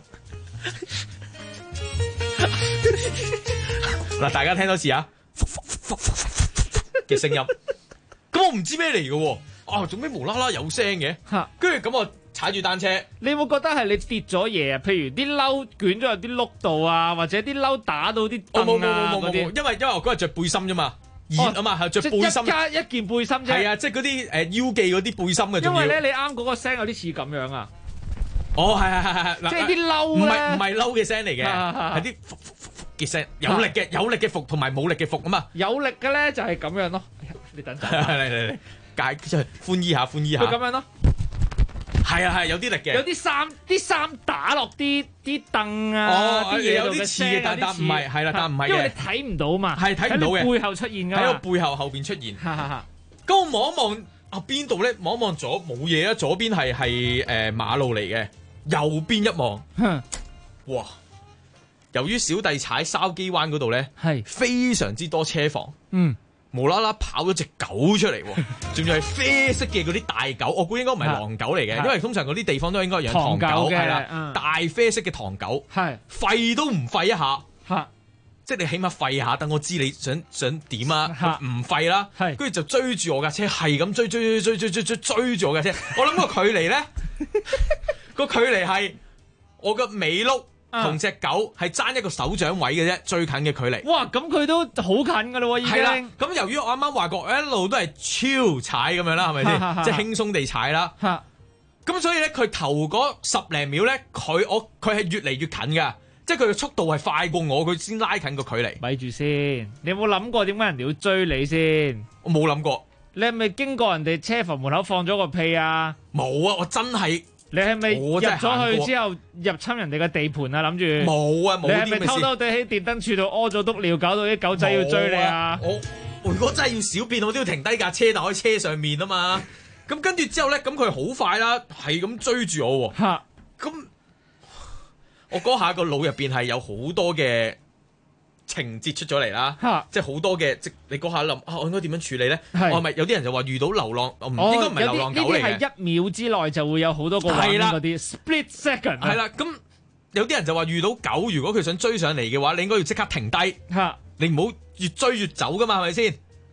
嗱，大家聽多次啊嘅聲音，咁我唔知咩嚟嘅喎，做咩無啦啦有聲嘅？跟住咁我踩住單車， 你有冇覺得係你跌咗嘢啊？譬如啲褸捲咗入啲碌度啊，或者啲褸打到啲凳啊嗰啲？ 因為我嗰日着背心啫嘛，熱啊嘛，係着背心加一件背心啫。 係啊，即係嗰啲腰記嗰啲背心嘅。 因為咧，你啱嗰個聲有啲似咁樣啊。 係， 即係啲褸唔係褸嘅聲嚟嘅，係啲嘅聲，有力嘅服同埋冇力嘅服啊嘛。 有力嘅咧就係咁樣咯。你等陣， 嚟，解即係寬衣下。佢咁樣咯。 係有啲力嘅。 有啲衫打落啲凳啊，啲嘢有啲似嘅，但唔係，係啦，但唔係嘅。 因為你睇唔到嘛， 係睇唔到嘅， 背後出現㗎， 喺個背後邊出現。咁我望一望邊度咧？望一望左冇嘢啊，左邊係馬路嚟嘅，右邊一望，哇！由於小弟踩筲箕灣嗰度咧，係非常之多車房，無啦啦跑咗隻狗出嚟，仲要係啡色嘅嗰啲大狗，我估應該唔係狼狗嚟嘅，因為通常嗰啲地方都應該養唐狗，係啦，大啡色嘅唐狗，係吠都唔吠一下，即係你起碼吠下，等我知你想點啊，唔吠啦，跟住就追住我架車，係咁追住我架車，我諗個距離咧，個距離係我個尾轆同隻狗係爭一個手掌位嘅啫，最近嘅距離。哇！咁佢都好近噶啦，已經。係啦，咁由於我啱啱話過，我一路都係超踩咁樣啦，係咪先？即係輕鬆地踩啦。咁所以咧，佢頭嗰10零秒咧，佢係越嚟越近噶，即係佢嘅速度係快過我，佢先拉近個距離。咪住先，你有冇諗過點解人哋要追你先？我冇諗過。你係咪經過人哋車房門口放咗個屁啊？冇啊！我真係。你係咪入咗去之後入侵人哋嘅地盤啊？諗住冇啊！冇。你係咪偷偷地喺電燈柱度屙咗篤尿，搞到啲狗仔要追你啊？我如果真係要小便，我都要停低架車，但喺車上面啊嘛。咁跟住之後咧，咁佢好快啦，係咁追住我喎。咁我嗰下個腦入邊係有好多嘅情節出咗嚟啦，即係好多嘅，即你嗰下諗我應該點樣處理咧？我係咪有啲人就話遇到流浪，應該唔係流浪狗嚟嘅。呢啲係1秒之內就會有好多個畫面嗰啲 split second。係啦，咁有啲人就話遇到狗，如果佢想追上嚟嘅話，你應該要即刻停低，你唔好越追越走噶嘛，係咪先？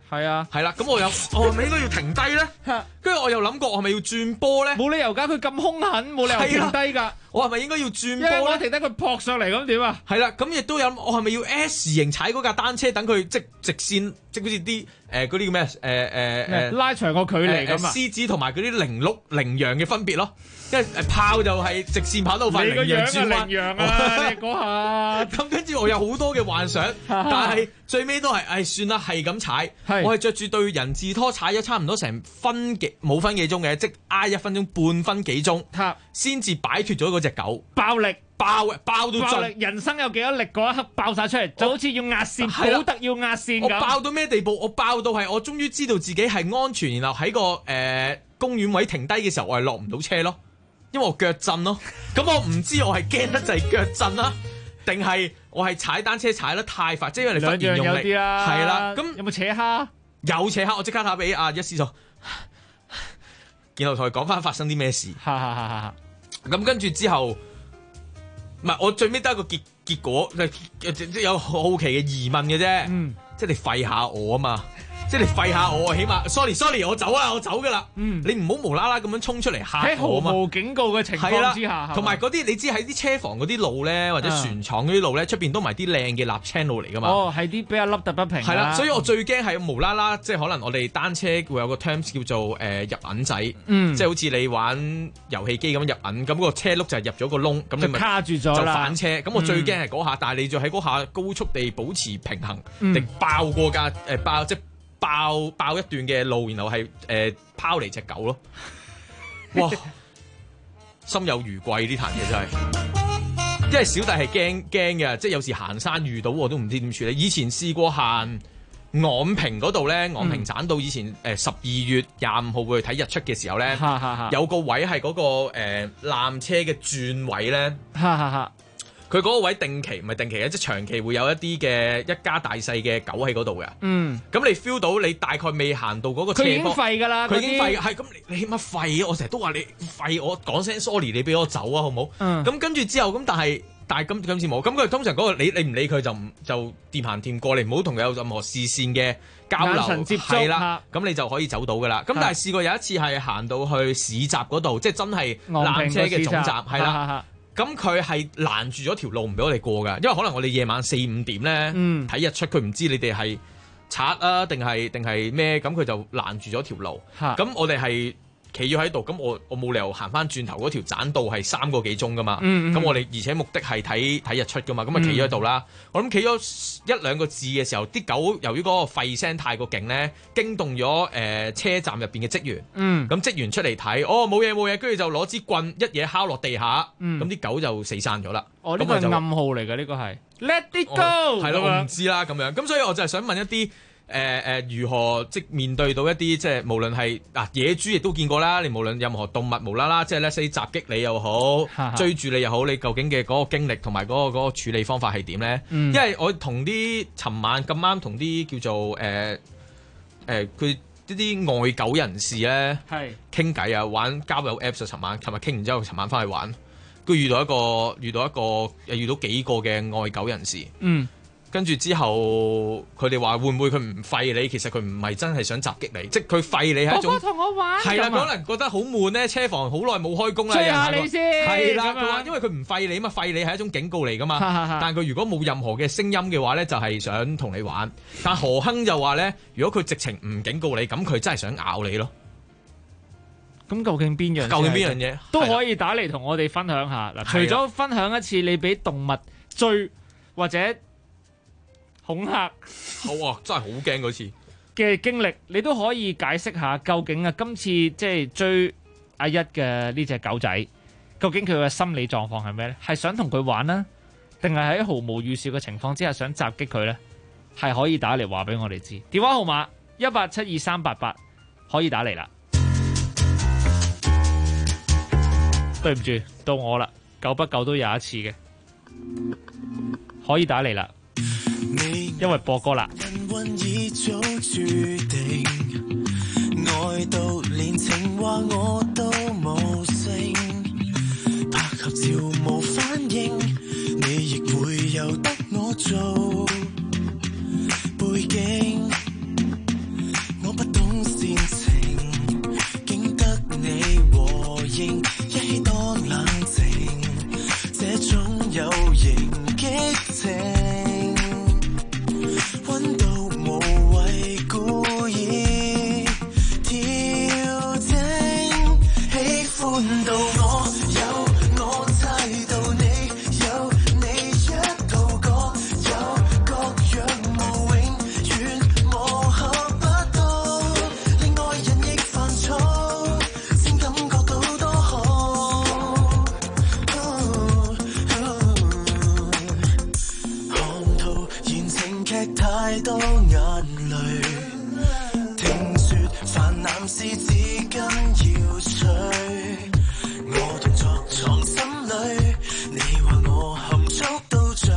係啊， 係啦，咁我係咪應該要停低咧？跟住我又諗過，我係咪要轉波咧？ 冇理由㗎，佢咁兇狠，冇理由停低㗎。 我係咪應該要轉波咧？ 我停低佢撲上嚟咁點啊？ 係啦，咁亦都有，我係咪要 S 型踩嗰架單車，等佢直線，即好似啲嗰啲叫咩拉長個距離咁啊？ 獅子同埋嗰啲羚羊嘅分別咯。因為炮就係直線跑到快， 你個樣啊羚羊啊，你嗰下咁跟住我有好多嘅幻想，但係最尾都係，算啦，係咁踩。我係着住對人字拖踩咗差唔多成冇分幾鐘嘅，即挨1分鐘半分幾鐘，先至擺脫咗嗰隻狗。 爆力爆到盡， 人生有幾多力嗰一刻爆晒出嚟，就好似要壓線，保特要壓線咁。 我爆到咩地步？我爆到係我終於知道自己係安全，然後喺個公園位停低嘅時候，我係落唔到車咯。因為我腳震咯，咁我唔知我係驚得就係腳震啦，定係我係踩單車踩得太快，即係因為你忽然用力，係啦。咁有冇扯蝦？ 有扯蝦，我即刻打俾阿一師叔，然後同佢講翻發生啲咩事。咁跟住之後，唔係我最尾得一個結果，即有好奇嘅疑問嘅啫。即係你廢下我啊嘛！即係你廢下我，起碼 sorry， 我走啦，我走噶啦。你唔好無啦啦咁樣衝出嚟嚇我啊嘛！ 喺毫無警告嘅情況之下， 同埋嗰啲你知喺啲車房嗰啲路咧，或者船廠嗰啲路咧，出邊都唔係啲靚嘅立青路嚟噶嘛。 係啲比較凹凸不平。 係啦，所以我最驚係無啦啦，即係可能我哋單車會有個 terms 叫做入銀仔，即係好似你玩遊戲機咁入銀，咁個車轆就係入咗個窿，咁你咪卡住咗就反車。咁我最驚係嗰下，但係你就喺嗰下高速地保持平衡，定爆過架爆一段嘅路，然後係拋嚟隻狗咯，哇！心有餘悸呢壇嘢真係，因為小弟係驚嘅，即係有時行山遇到我都唔知點處理。以前試過行昂坪嗰度咧，昂坪棧道以前12月25號會去睇日出嘅時候咧，有個位係嗰個纜車嘅轉位咧。佢嗰個位定期唔係定期嘅，即係長期會有一啲嘅一家大細嘅狗喺嗰度嘅。咁你 feel 到你大概未行到嗰個斜坡， 佢已經廢㗎啦。 佢已經廢，係咁你起碼廢啊！我成日都話你廢，我講聲 sorry， 你俾我走啊，好唔好？咁跟住之後咁，但係今次冇。咁佢通常嗰個你唔理佢就掂行掂過，你唔好同佢有任何視線嘅交流， 眼神接觸係啦。咁你就可以走到㗎啦。咁但係試過有一次係行到去市集嗰度，即係真係纜車嘅總站係啦。咁佢係攔住咗條路唔俾我哋過㗎，因為可能我哋夜晚4-5點咧睇日出，佢唔知你哋係賊啊定係咩，咁佢就攔住咗條路。咁我哋係企咗喺度，咁我冇理由行翻轉頭嗰條棧道係3個幾鐘㗎嘛。咁我哋而且目的係睇日出㗎嘛，咁啊企咗喺度啦。我諗企咗1-2個字嘅時候，啲狗由於嗰個吠聲太過勁咧，驚動咗車站入邊嘅職員。咁職員出嚟睇，冇嘢，跟住就攞支棍一嘢敲落地下，咁啲狗就死散咗啦。 呢個係暗號嚟嘅，呢個係 Let it go。 係咯，我唔知啦咁樣。咁所以我就係想問一啲。如何即面對到一啲即係無論係野豬亦都見過啦，你無論任何動物無啦啦即係咧襲擊你又好，追住你又好，你究竟嘅嗰個經歷同埋嗰個處理方法係點咧？因為我同啲尋晚咁啱同啲叫做佢呢啲愛狗人士咧傾偈啊，玩交友 Apps 啊，尋日傾完之後，尋晚翻去玩，佢遇到幾個嘅愛狗人士。跟住之後，佢哋話會唔會佢唔吠你？其實佢唔係真係想襲擊你，即係佢吠你係一種。 哥哥同我玩。 係啦，可能覺得好悶咧，車房好耐冇開工啦。 追下你先。 係啦，佢話因為佢唔吠你嘛，吠你係一種警告嚟噶嘛。但係佢如果冇任何嘅聲音嘅話咧，就係想同你玩。但何亨就話咧，如果佢直情唔警告你，咁佢真係想咬你咯。 咁究竟邊樣嘢都可以打嚟同我哋分享下嗱？除咗分享一次你俾動物追或者恐嚇， 好啊！真係好驚嗰次嘅經歷，你都可以解釋下究竟今次即係追阿一嘅呢隻狗仔，究竟佢嘅心理狀況係咩呢？係想同佢玩啦，定係喺毫無預兆嘅情況之下想襲擊佢呢？係可以打嚟話俾我哋知。電話號碼1872388，可以打嚟啦。對唔住，到我啦，久不久都有一次嘅，可以打嚟啦。因為播歌啦。 命運已早注定，愛到連情話我都無聲，拍合照無反應，你亦會由得我做背景， 應，一起多冷靜，這種有型激情，溫度無謂故意調整，喜歡到我有我猜到你有你一套角，有各樣無永遠磨合不到，令愛人亦煩躁，先感覺到多好。看圖言情劇太多眼淚，聽說泛濫是紙巾要碎，我動作藏心裏，你話我含蓄到像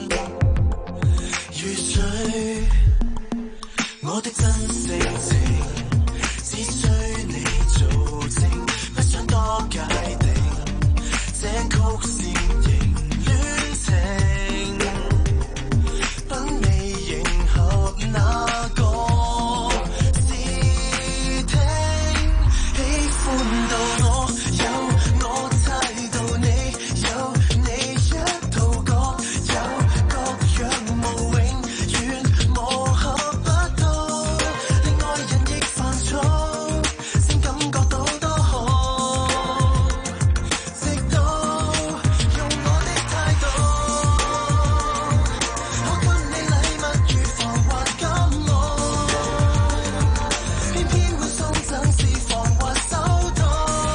雨水，我的真性情只需你做證，不想多界定，這曲線型戀情，品味迎合那個視聽，喜歡到我有我猜到你有你一套角，有各樣無永遠磨合不到，令愛人亦煩躁，先感覺到多好，直到用我的態度，我給你禮物如防滑感冒，偏偏會送贈是防滑手袋，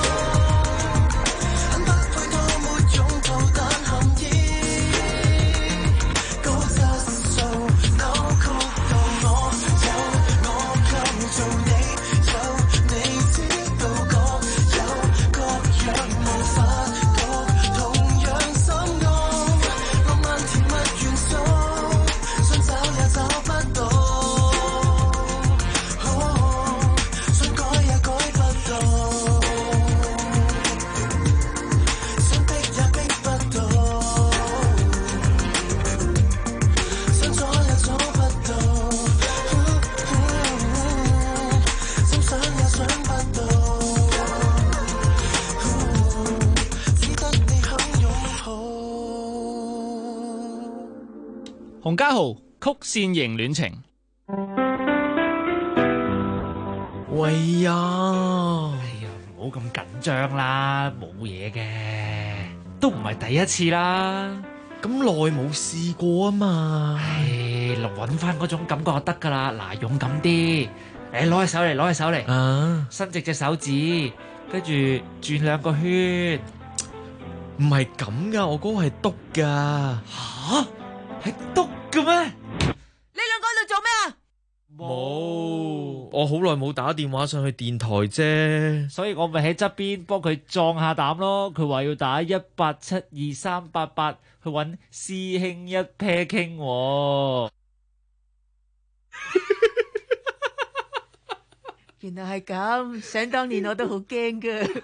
很不配套沒用途，但含義高質素，扭曲到我有我構造你，有你知道角，有各樣無法覺，同樣心安，浪漫甜蜜元素，想找也找不到，想改也改不到，想逼也逼不到，想阻也阻不到，想想也想不到，只得你肯擁抱。 洪家豪曲線型戀情。 喂呀， 唔好咁緊張啦，冇嘢嘅，都唔係第一次啦。 咁耐冇試過啊嘛。 揾翻嗰種感覺就得噶啦。嗱，勇敢啲，攞起手嚟，攞起手嚟，伸直隻手指，跟住轉兩個圈。 唔係咁噶，我嗰個係篤噶。 吓？係篤嘅咩？ 你兩個喺度做咩啊？ 冇，我好耐冇打電話上去電台啫。 所以我咪喺側邊幫佢壯下膽咯。佢話要打1872388去揾師兄一 pair 傾喎。 原來係咁，想當年我都好驚噶。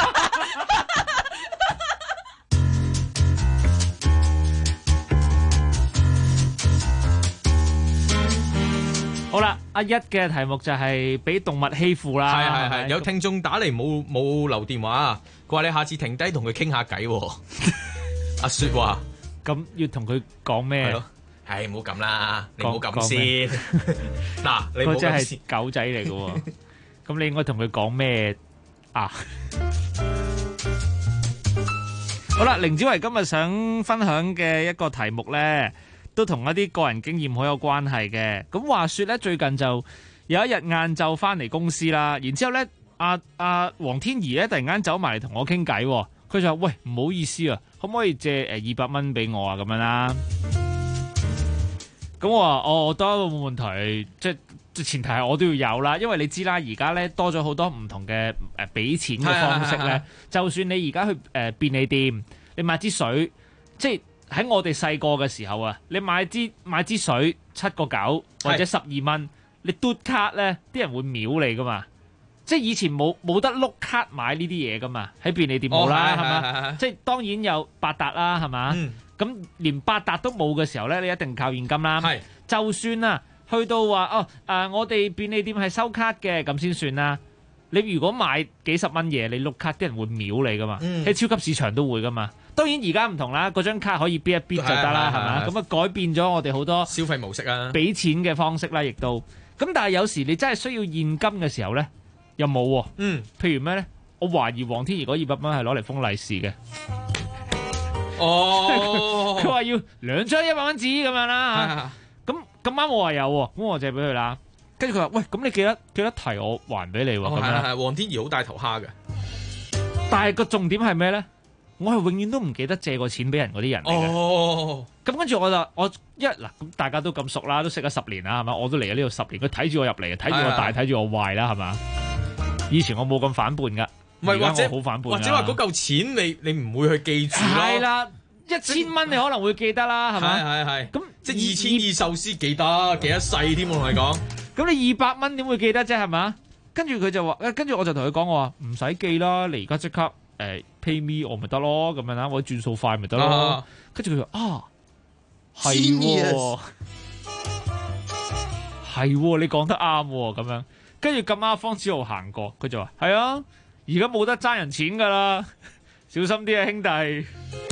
好啦，阿一嘅題目就係俾動物欺負啦。 係，有聽眾打嚟冇留電話，佢話你下次停低同佢傾下偈。阿雪話： 咁要同佢講咩？ 係咯，唔好咁啦，你唔好咁先。嗱，你佢真係狗仔嚟嘅，咁你應該同佢講咩啊？好啦，凌子維今日想分享嘅一個題目咧，都同一啲個人經驗好有關係嘅。咁話說咧，最近就有一日晏晝翻嚟公司啦，然之後咧，阿黃天怡咧突然間走埋嚟同我傾偈，佢就話：喂，唔好意思啊，可唔可以借200蚊俾我啊？咁樣啦。咁我話：得，冇問題。即前提係我都要有啦，因為你知啦，而家咧多咗好多唔同嘅俾錢嘅方式咧。就算你而家去便利店，你買支水，即係喺我哋細個嘅時候啊，你買支水7.9或者12蚊，你嘟卡咧，啲人會秒你噶嘛。即係以前冇得碌卡買呢啲嘢噶嘛，喺便利店冇啦，係嘛？即係當然有八達啦，係嘛？咁連八達都冇嘅時候咧，你一定靠現金啦。就算啊，去到話我哋便利店係收卡嘅，咁先算啦。 你如果買幾十蚊嘢，你碌卡啲人會秒你噶嘛？喺超級市場都會噶嘛。當然而家唔同啦，嗰張卡可以 bid 一 bid 就得啦，係咪？咁啊改變咗我哋好多消費模式啊， 俾錢嘅方式啦，亦都咁。但係有時你真係需要現金嘅時候咧，又冇喎。譬如咩咧？我懷疑黃天怡嗰200蚊係攞嚟封利是嘅。佢話要2張100蚊紙咁樣啦。咁啱我話有喎，咁我借俾佢啦。跟住佢話：喂，咁你記得提我還俾你喎。咁樣黃天怡好大頭蝦嘅。 但係個重點係咩咧？我係永遠都唔記得借過錢俾人嗰啲人嚟嘅。咁跟住我嗱咁大家都咁熟啦，都識咗10年啦，係嘛？我都嚟咗呢度10年，佢睇住我入嚟，睇住我大，睇住我壞啦，係嘛？以前我冇咁反叛㗎， 唔係或者好反叛， 或者話嗰嚿錢你唔會去記住咯。 係啦，1000蚊你可能會記得啦，係咪？ 係。咁即係2200壽司記得一世添，我同你講。 咁你200蚊點會記得啫？係嘛？跟住佢就話，跟住我就同佢講，我話唔使記啦，你而家即刻pay me 我咪得咯，咁樣啦，我轉數快咪得咯。跟住佢話係喎，係喎，你講得啱喎，咁樣。跟住咁啱方子豪行過，佢就話係啊，而家冇得爭人錢噶啦，小心啲啊，兄弟。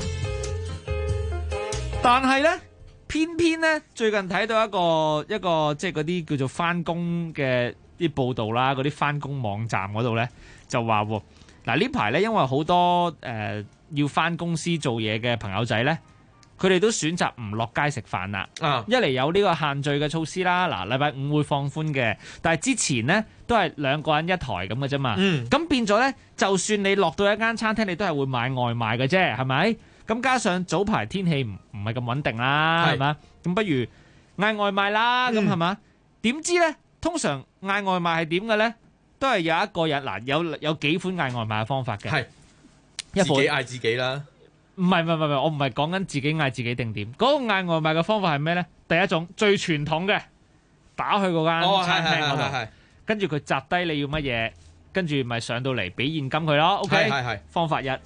但係咧，偏偏咧最近睇到一個即係嗰啲叫做翻工嘅啲報道啦，嗰啲翻工網站嗰度咧就話喎。嗱呢排咧，因為好多要返公司做嘢嘅朋友仔咧，佢哋都選擇唔落街食飯啦。一嚟有呢個限聚嘅措施啦，嗱禮拜5會放寬嘅，但係之前咧都係2個人一台咁嘅啫嘛。咁變咗咧，就算你落到一間餐廳，你都係會買外賣嘅啫，係咪？咁加上早排天氣唔係咁穩定啦，係嘛？咁不如嗌外賣啦，咁係嘛？點知咧，通常嗌外賣係點嘅咧？都係有一個人嗱，有幾款嗌外賣嘅方法嘅， 係自己嗌自己啦。 唔係，我唔係講緊自己嗌自己定點。嗰個嗌外賣嘅方法係咩咧？第一種最傳統嘅，打去嗰間餐廳嗰度，跟住佢摘低你要乜嘢，跟住咪上到嚟俾現金佢咯。OK， 方法1。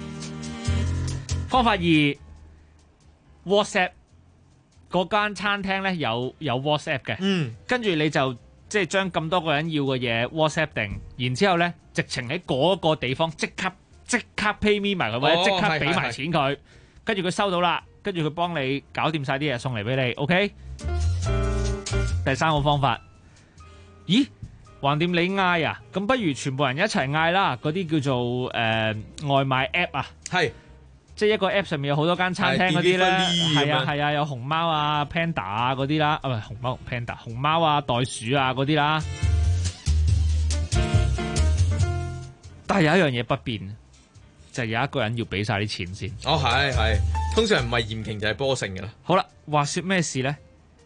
方法2 ，WhatsApp 嗰間餐廳咧有 WhatsApp 嘅，跟住你就。即係將咁多個人要嘅嘢 WhatsApp 定，然之後咧直情喺嗰個地方即刻 pay me 埋佢，或者即刻俾埋錢佢，跟住佢收到啦，跟住佢幫你搞掂晒啲嘢送嚟俾你 ，OK？ 第3個方法，咦？橫掂你嗌啊，咁不如全部人一齊嗌啦，嗰啲叫做外賣 app 啊，係。即係一個 app 上面有好多間餐廳嗰啲咧，係啊，有熊貓啊、Panda 啊嗰啲啦，唔係熊貓 Panda， 熊貓啊、袋鼠啊嗰啲啦。但係有一樣嘢不變，就係有一個人要俾晒啲錢先。 係，通常唔係嚴瓊就係波勝噶啦。好啦， 話說咩事咧？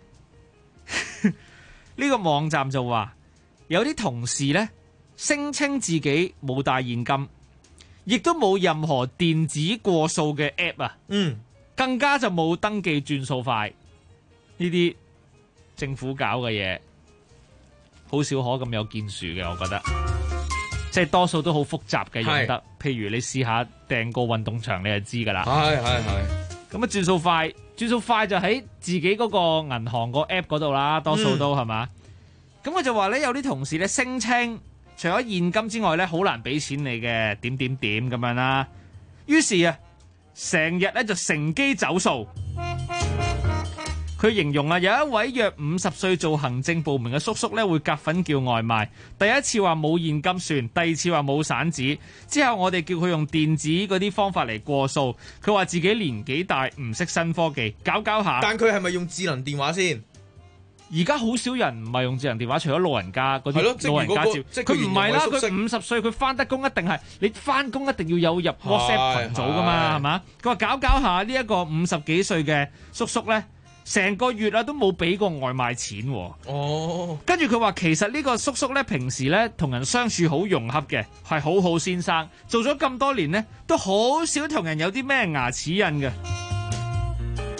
呢個網站就話有啲同事咧聲稱自己冇帶現金。亦都冇任何電子過數嘅 app 啊，更加就冇登記轉數快呢啲政府搞嘅嘢，好少可咁有建樹嘅，我覺得，即係多數都好複雜嘅用得，譬如你試下訂個運動場，你就知噶啦。係。咁啊轉數快就喺自己嗰個銀行個 app 嗰度啦，多數都係嘛。咁我就話咧，有啲同事咧聲稱，除咗現金之外咧，好難俾錢你嘅，點咁樣啦。於是啊，成日咧就乘機走數。佢形容啊，有一位約50歲做行政部門嘅叔叔咧，會夾份叫外賣。第一次話冇現金算，第二次話冇散紙。之後我哋叫佢用電子嗰啲方法嚟過數。佢話自己年紀大，唔識新科技，搞下。 但佢係咪用智能電話先？ 而家好少人唔係用智能電話，除咗老人家嗰啲老人家照，佢唔係啦，佢50歲，佢翻得工一定係你翻工一定要有入 WhatsApp 群組噶嘛，係嘛？佢話搞下呢一個50幾歲嘅叔叔咧，成個月啊都冇俾過外賣錢。跟住佢話其實呢個叔叔咧平時咧同人相處好融洽嘅，係好好先生，做咗咁多年咧都好少同人有啲咩牙齒印嘅。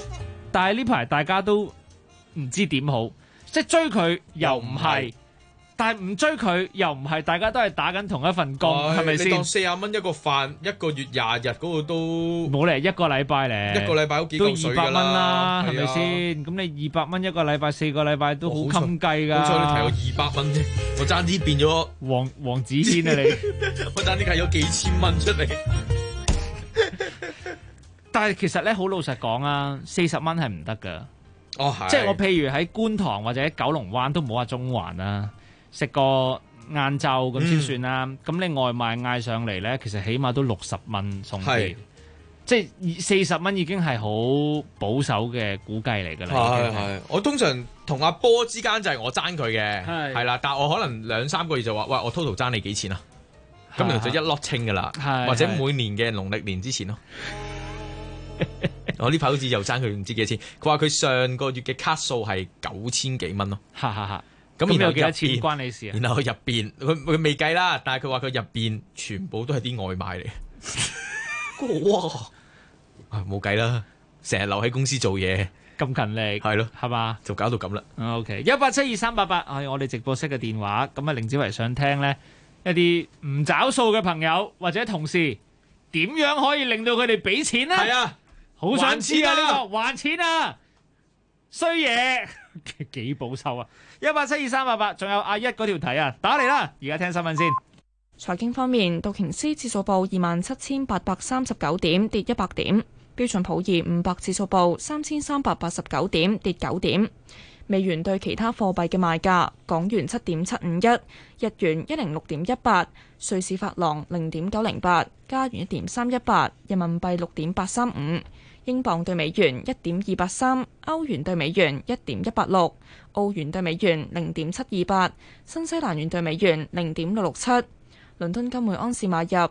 但係呢排大家都唔知點好，即係追佢又唔係， 但係唔追佢又唔係，大家都係打緊同一份工，係咪先？ 你當40蚊一個飯，一個月20日嗰個都冇嚟一個禮拜咧， 一個禮拜都幾嚿水㗎啦， 都200蚊啦，係咪先？咁你200蚊一個禮拜，4個禮拜都好襟計㗎。 好彩你提我200蚊啫，我爭啲變咗黃子軒啊你！ 我爭啲計咗幾千蚊出嚟。 但係其實咧，好老實講啊，40蚊係唔得㗎。 哦，係。 即係我譬如喺觀塘或者九龍灣都唔好話中環啦，食個晏晝咁先算啦。咁你外賣嗌上嚟咧，其實起碼都60蚊送啲，即係40蚊已經係好保守嘅估計嚟㗎啦。 係，我通常同阿波之間就係我爭佢嘅，係啦。但係我可能2-3個月就話，喂，我 total 爭你幾錢啊？咁然後就一落清㗎啦，或者每年嘅農曆年之前咯。我呢排好似又爭佢唔知幾錢，佢話佢上個月嘅卡數係9000幾蚊咯，咁有幾多錢關你事啊？ 然後入邊佢未計啦，但係佢話佢入邊全部都係啲外賣嚟，哇！冇計啦，成日留喺公司做嘢， 咁勤力係咯， 係嘛？ 就搞到咁啦。 OK， 1872388係我哋直播室嘅電話，咁啊，凌子維想聽咧一啲唔找數嘅朋友或者同事點樣可以令到佢哋俾錢咧？ 係啊。 好想知啊！呢個還錢啊，衰嘢幾保守啊！1872388，仲有阿一嗰條題啊，打嚟啦！而家聽新聞先。 財經方面，道瓊斯指數報27,839點，跌100點；標準普爾500指數報3,389點，跌9點。美元對其他貨幣嘅賣價：港元7.751，日元106.18，瑞士法郎0.908，加元1.318，人民幣6.835。英鎊對美元1.283，歐元對美元1.186，澳元對美元0.728，新西蘭元對美元0.667。倫敦金每安士買入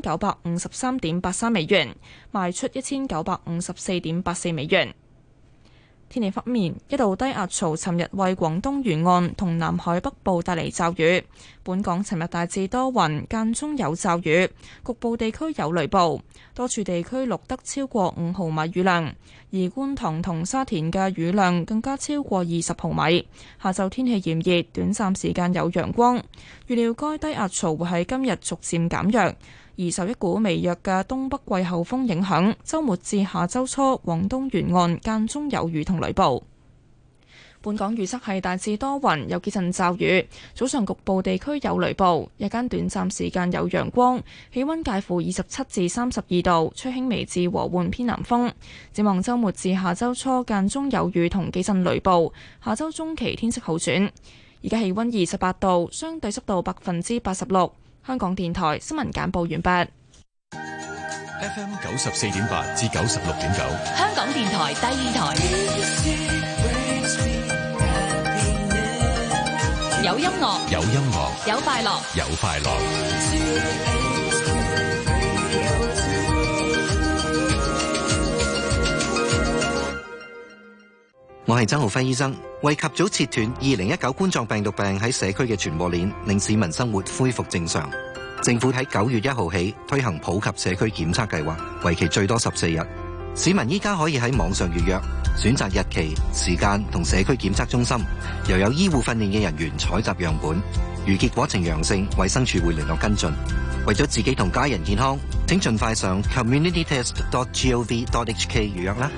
1953.83美元，賣出1954.84美元。天氣方面，一道低壓槽尋日為廣東沿岸同南海北部帶嚟驟雨。本港尋日大致多雲，間中有驟雨，局部地區有雷暴，多處地區錄得超過5毫米雨量，而觀塘同沙田嘅雨量更加超過20毫米。下晝天氣炎熱，短暫時間有陽光。預料該低壓槽會喺今日逐漸減弱。而受一股微弱嘅東北季候風影響，週末至下週初，廣東沿岸間中有雨同雷暴。本港預測係大致多雲，有幾陣驟雨，早上局部地區有雷暴，日間短暫時間有陽光，氣溫介乎27至32度，吹輕微至和緩偏南風。展望週末至下週初，間中有雨同幾陣雷暴，下週中期天色好轉。而家氣溫28度，相對濕度86%。香港電台新聞簡報完畢。 FM 94.8至96.9， 香港電台第二台，有音樂， 有音樂， 有快樂， 有快樂。 我係曾浩輝醫生，為及早切斷2019冠狀病毒病喺社區嘅傳播鏈，令市民生活恢復正常。政府喺9月1號起推行普及社區檢測計劃，為期最多14日。市民依家可以喺網上預約，選擇日期、時間同社區檢測中心，又有醫護訓練嘅人員採集樣本。如結果呈陽性，衛生署會聯絡跟進。為咗自己同家人健康，請盡快上 communitytest.gov.hk 預約啦。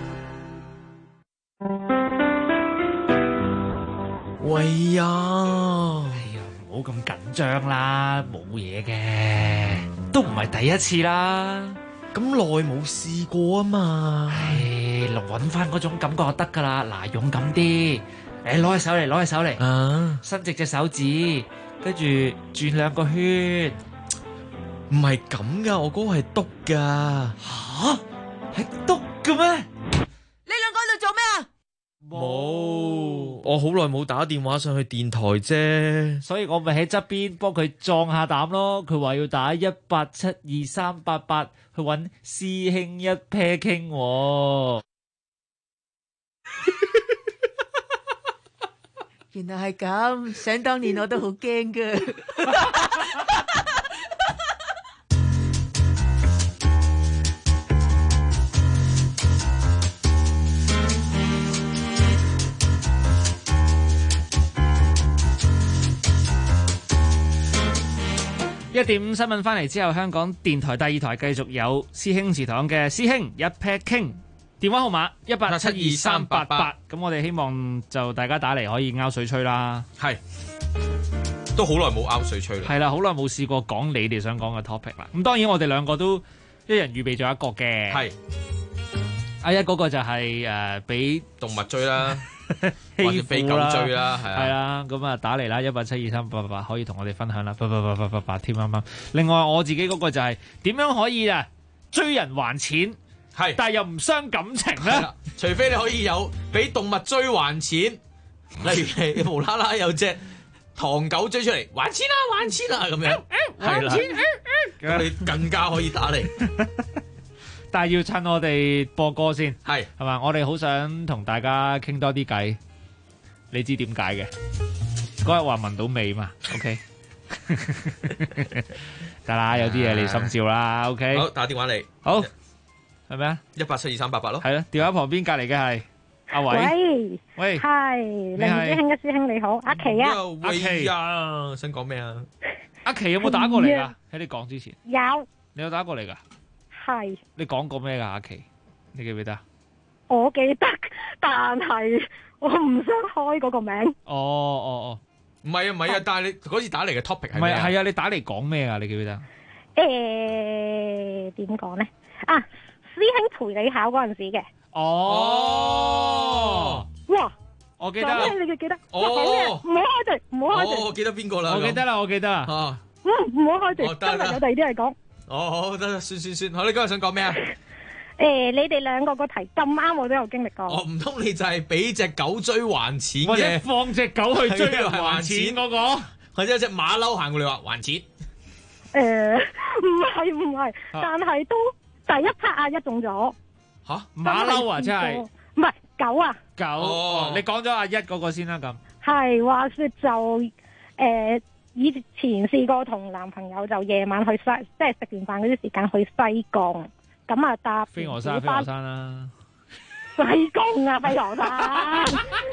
喂呀！唔好咁緊張啦，冇嘢嘅，都唔係第一次啦。 咁耐冇試過啊嘛。 揾翻嗰種感覺就得噶啦。嗱，勇敢啲，攞起手嚟，攞起手嚟，伸直隻手指，跟住轉2個圈。 唔係咁噶，我嗰個係篤噶。 吓？係篤嘅咩？ 你兩個喺度做咩啊？ 冇，我好耐冇打電話上去電台啫， 所以我咪喺側邊幫佢壯下膽咯。佢話要打1872388去揾師兄一 pair 傾。 原來係咁，想當年我都好驚噶。 1點新聞翻嚟之後，香港電台第二台繼續有師兄祠堂嘅師兄一 pair 傾，電話號碼1872388。咁我哋希望就大家打嚟可以拗水吹啦。 係，都好耐冇拗水吹啦。 係啦，好耐冇試過講你哋想講嘅 topic 啦。咁當然我哋兩個都一人預備咗一個嘅。 係。 阿一嗰個就係俾動物追啦。或者被狗追啦， 係啦，咁啊打嚟啦，1872388可以同我哋分享啦，8添啱啱。另外我自己嗰個就係點樣可以追人還錢， 係， 但係又唔傷感情咧？ 除非你可以有俾動物追還錢，例如你無啦啦有隻唐狗追出嚟，還錢啦，還錢啦咁樣，係啦，咁你更加可以打嚟。 但係要趁我哋播歌先， 係嘛？我哋好想同大家傾多啲偈，你知點解嘅？嗰日話聞到味嘛 ？OK， 得啦，有啲嘢你心照啦。OK， 好，打電話嚟， 好係咪啊 ？1872388咯， 係咯。電話旁邊隔離嘅係阿偉，喂， 係梁之興嘅師兄你好，阿琪啊， 阿琪啊，想講咩啊？ 阿琪有冇打過嚟㗎？喺你講之前有， 你有打過嚟㗎？ 係， 你講過咩㗎？阿琪，你記唔記得？ 我記得，但係我唔想開嗰個名。 哦， 唔係啊，但係你嗰次打嚟嘅 topic 係咩啊？ 係啊，你打嚟講咩啊？你記唔記得？ 點講咧？啊，師兄陪你考嗰陣時嘅。 哦， 哇！ 我記得， 你記得？ 哦， 唔好開住，唔好開住。 我記得邊個啦？ 我記得啦，我記得啊。 唔好開住，今日有第二啲嚟講。 好得，算。好，你今日想講咩啊？ 你哋兩個個題咁啱，我都有經歷過。 唔通你就係俾隻狗追還錢嘅， 或者放隻狗去追人還錢嗰個， 或者有隻馬騮行過嚟話還錢？ 唔係，但係都第一 part 阿一中咗。 吓， 馬騮啊，真係唔係狗啊？ 狗，你講咗阿一嗰個先啦，咁係話說就以前試過同男朋友就夜晚去即係食完飯嗰啲時間去西貢，咁啊搭飛鵝山啦， 西貢啊，飛鵝山，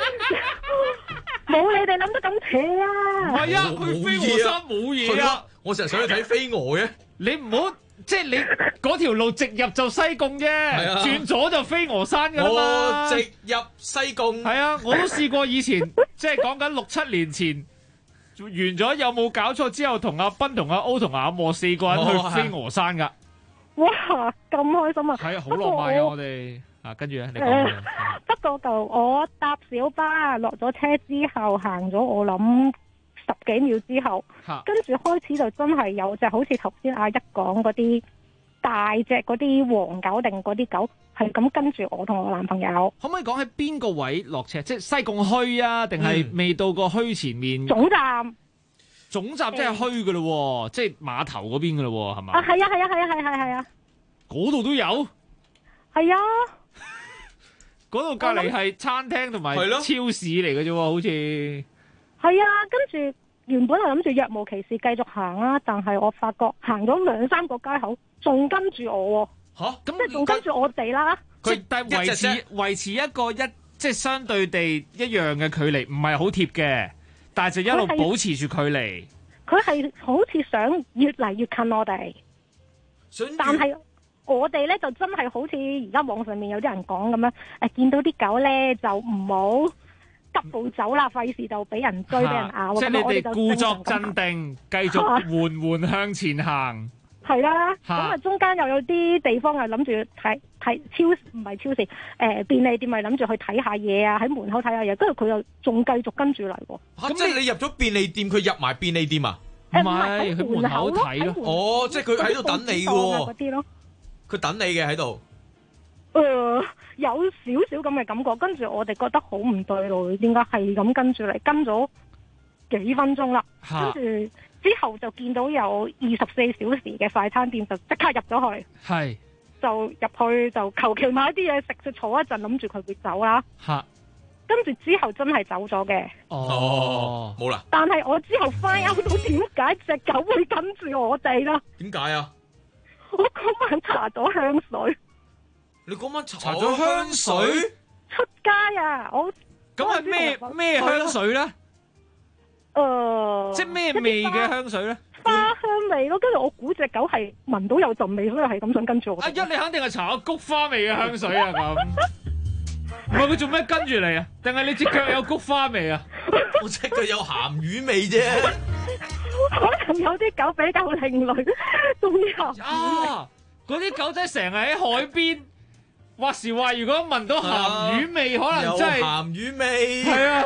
冇你哋諗得咁邪啊！ 唔係啊，去飛鵝山冇嘢啊， 我成日想去睇飛鵝嘅， 你唔好即係你嗰條路直入就西貢啫，轉左就飛鵝山噶啦嘛， 直入西貢， 係啊，我都試過以前即係講緊6-7年前。完咗有冇搞錯之後，同阿斌、同阿 O、同阿莫4個人去飛鵝山噶。 哇，咁開心啊！ 係啊，好浪漫啊！我哋跟住咧，你講。 不過就我搭小巴落咗車之後，行咗我諗10幾秒之後，跟住開始就真係有隻好似頭先阿一講嗰啲大隻嗰啲黃狗定嗰啲狗。係咁跟住我同我男朋友， 可唔可以講喺邊個位落車？即係西貢墟啊，定係未到個墟前面？ 總站即係墟噶咯，即係碼頭嗰邊噶咯，係嘛？ 啊，係啊， 嗰度都有， 係啊， 嗰度隔籬係餐廳同埋超市嚟嘅啫，好似係啊。跟住原本係諗住若無其事繼續行啦，但係我發覺行咗2-3個街口，仲跟住我。 咁即係仲跟住我哋啦， 但係維持一個即係相對地一樣嘅距離，唔係好貼嘅，但係就一路保持住距離。 佢係好似想越嚟越近我哋，但係我哋咧就真係好似而家網上面有啲人講咁樣，見到啲狗咧就唔好急步走啦，費事就俾人追俾人咬。 即係你哋故作鎮定，繼續緩緩向前行。 係啦，咁啊中間又有啲地方係諗住睇唔係超市，便利店咪諗住去睇下嘢啊，喺門口睇下嘢，跟住佢又仲繼續跟住嚟喎。 咁即係你入咗便利店，佢入埋便利店啊？ 唔係，喺門口睇咯。 哦，即係佢喺度等你喎。 啲咯， 佢等你嘅喺度。 有少少咁嘅感覺，跟住我哋覺得好唔對路，點解係咁跟住嚟？跟咗幾分鐘啦，跟住之後就見到有24小時嘅快餐店，就即刻入咗去。係，就入去就求其買啲嘢食，就坐一陣，諗住佢會走啦。嚇！跟住之後真係走咗嘅。 哦，冇啦。 但係我之後find out到點解隻狗會跟住我哋啦？ 點解啊？ 我嗰晚搽咗香水。 你嗰晚搽咗香水？ 出街啊！我咁係咩香水咧？ 即係咩味嘅香水咧？ 花香味咯。跟住我估隻狗係聞到有陣味，所以係咁想跟住我。 你肯定係搽咗菊花味嘅香水啊咁。唔係佢做咩跟住你啊？定係你隻腳有菊花味啊？ 我隻腳有鹹魚味啫。 可能有啲狗比較另類，仲有啊！嗰啲狗仔成日喺海邊，話時話如果聞到鹹魚味，可能真係有鹹魚味。 係啊，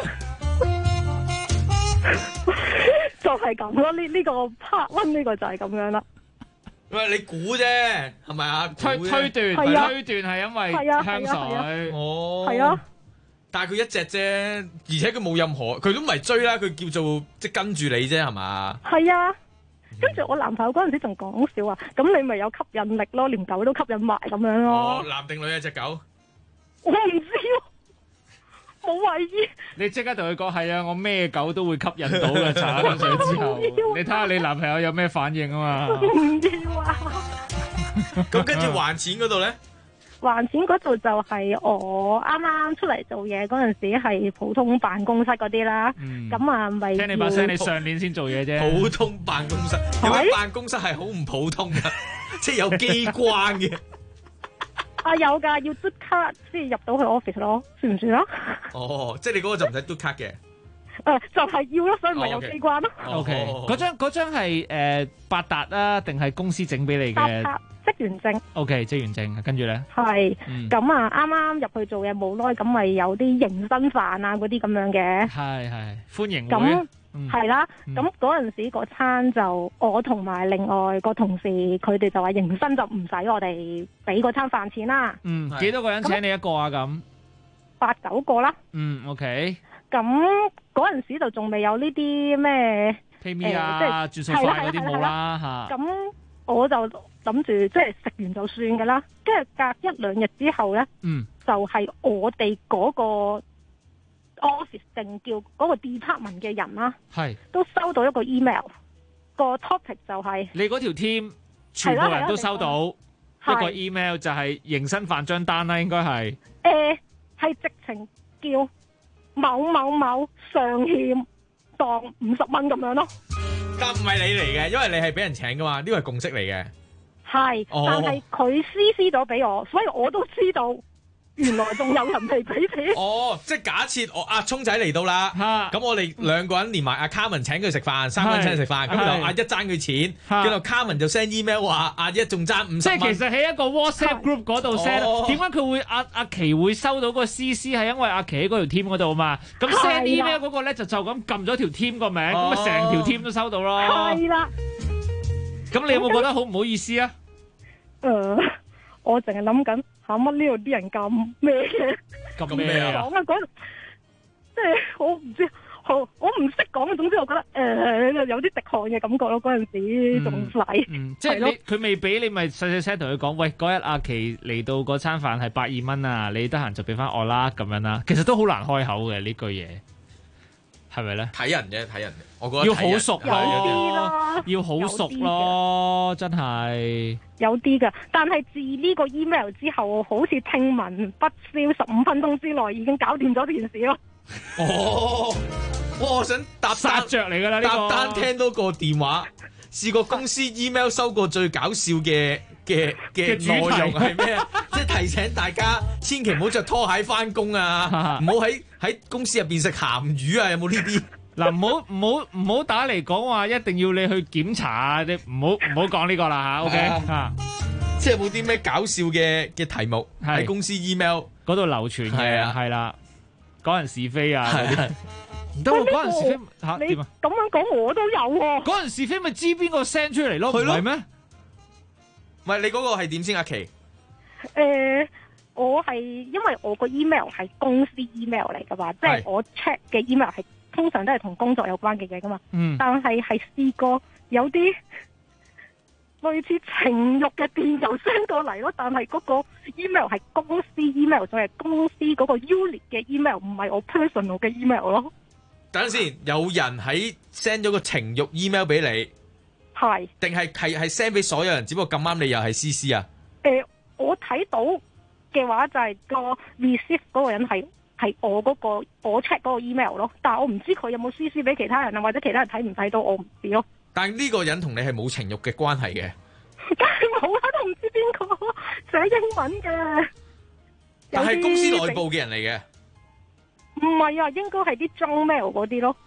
就係咁咯。呢個 part one 呢個就係咁樣啦。 喂，你估啫，係咪啊？ 推斷係因為香水。 哦， 係啊。 但係佢一隻啫，而且佢冇任何，佢都唔係追啦，佢叫做即係跟住你啫，係嘛？ 係啊。跟住我男朋友嗰陣時仲講笑啊，咁你咪有吸引力咯，連狗都吸引埋咁樣咯。 哦，男定女啊隻狗？ 我唔知喎，冇懷疑。 你即刻同佢講係啊，我咩狗都會吸引到嘅，搽咗水之後，你睇下你男朋友有咩反應啊嘛？ 唔要啊！ 咁跟住還錢嗰度咧？ 還錢嗰度就係我啱啱出嚟做嘢嗰陣時係普通辦公室嗰啲啦，咁啊咪聽你把聲，你上年先做嘢啫。 普通辦公室，有啲辦公室係好唔普通噶，即係有機關嘅。 啊有㗎，要嘟卡先入到去 office 咯，算唔算啊？ 哦，即係你嗰個就唔使嘟卡嘅。 就係要咯，所以咪有機關咯。 OK，嗰張係八達啊，定係公司整俾你嘅？ 職員證 ，OK， 職員證，跟住咧， 係，咁啊，啱啱入去做嘢冇耐，咁咪有啲迎新飯啊嗰啲咁樣嘅， 係歡迎會， 咁係啦，咁嗰陣時嗰餐就我同埋另外個同事，佢哋就話迎新就唔使我哋俾嗰餐飯錢啦。 幾多個人請你一個啊？咁 8、9個啦。 OK。 咁嗰陣時就仲未有呢啲咩 PayMe 啊、轉數快嗰啲冇啦嚇。 咁我就諗住即係食完就算㗎啦，跟住隔1-2日之後咧，就係我哋嗰個 office 定叫嗰個 department 嘅人啦，都收到一個 email，個 topic 就係你嗰條 team 全部人都收到一個 email，就係迎新飯張單啦，應該係係直情叫某某某上欠當50蚊咁樣咯。 但唔係你嚟嘅，因為你係俾人請噶嘛，呢個係共識嚟嘅。 係，但係佢 CC 咗俾我，所以我都知道原來仲有人未俾錢。 哦，即係假設我阿聰仔嚟到啦，咁我哋2個人連埋阿 Carmen 請佢食飯，3個人請佢食飯，咁就阿一爭佢錢，跟住 Carmen 就 send email 話阿一仲爭50蚊。 即係其實喺一個 WhatsApp group 嗰度 send，點解佢會阿琪會收到個 CC 係因為阿琪喺嗰條 team 嗰度啊嘛？咁 send email 嗰個咧就咁撳咗條 team 個名，咁啊成條 team 都收到咯。 係啦。 咁你有冇覺得好唔好意思啊？ 我淨係諗緊嚇乜呢度啲人咁咩嘅？ 咁咩啊？ 講啊講，即係我唔知，我唔識講嘅。總之我覺得有啲滴汗嘅感覺咯。嗰陣時仲細， 即係佢未俾你，咪細細聲同佢講，喂，嗰日阿琪嚟到嗰餐飯係120蚊啊，你得閒就俾翻我啦，咁樣啦。其實都好難開口嘅呢句嘢，係咪咧？ 睇人啫，睇人。我覺得要好熟咯，要好熟咯，真係有啲㗎。但係自呢個 email 之後，好似聽聞不消15分鐘之內已經搞掂咗件事咯。 哦，我想搭殺着嚟㗎啦！呢個搭單聽到個電話，試過公司 email 收過最搞笑嘅內容係咩？即係提醒大家，千祈唔好着拖鞋翻工啊！唔好喺公司入邊食鹹魚啊！有冇呢啲？ 嗱，唔好打嚟講話，一定要你去檢查啊！你唔好講呢個啦嚇，OK 嚇。 即係有冇啲咩搞笑嘅題目喺公司 email 嗰度流傳嘅？係啦，講人是非啊嗰啲。唔得喎，講人是非嚇點啊？ 咁樣講我都有喎。 講人是非咪知邊個 send 出嚟咯？唔係咩？ 唔係你嗰個係點先？阿琪？ 我係因為我個 email 係公司 email 嚟㗎嘛，即係我 check 嘅 email 係。通常都係同工作有關嘅嘢噶嘛，但係試過有啲類似情慾嘅電郵 send 過嚟咯，但係嗰個 email 係公司 email，就係公司嗰個 unit 嘅 email， 唔係我 personal 嘅 email 咯。 等陣先，有人喺 send 咗個情慾 email 俾你，係定係 send 俾所有人？只不過咁啱你又係 CC 啊？ 我睇到嘅話就係個 receive 嗰個人係我嗰個我 check 嗰個 email 咯，但係我唔知佢有冇 CC 俾其他人啊，或者其他人睇唔睇到我唔知咯。 但係呢個人同你係冇情慾嘅關係嘅。 梗係冇啦，都唔知邊個寫英文嘅。 但係公司內部嘅人嚟嘅。 唔係啊，應該係啲中 mail 嗰啲咯。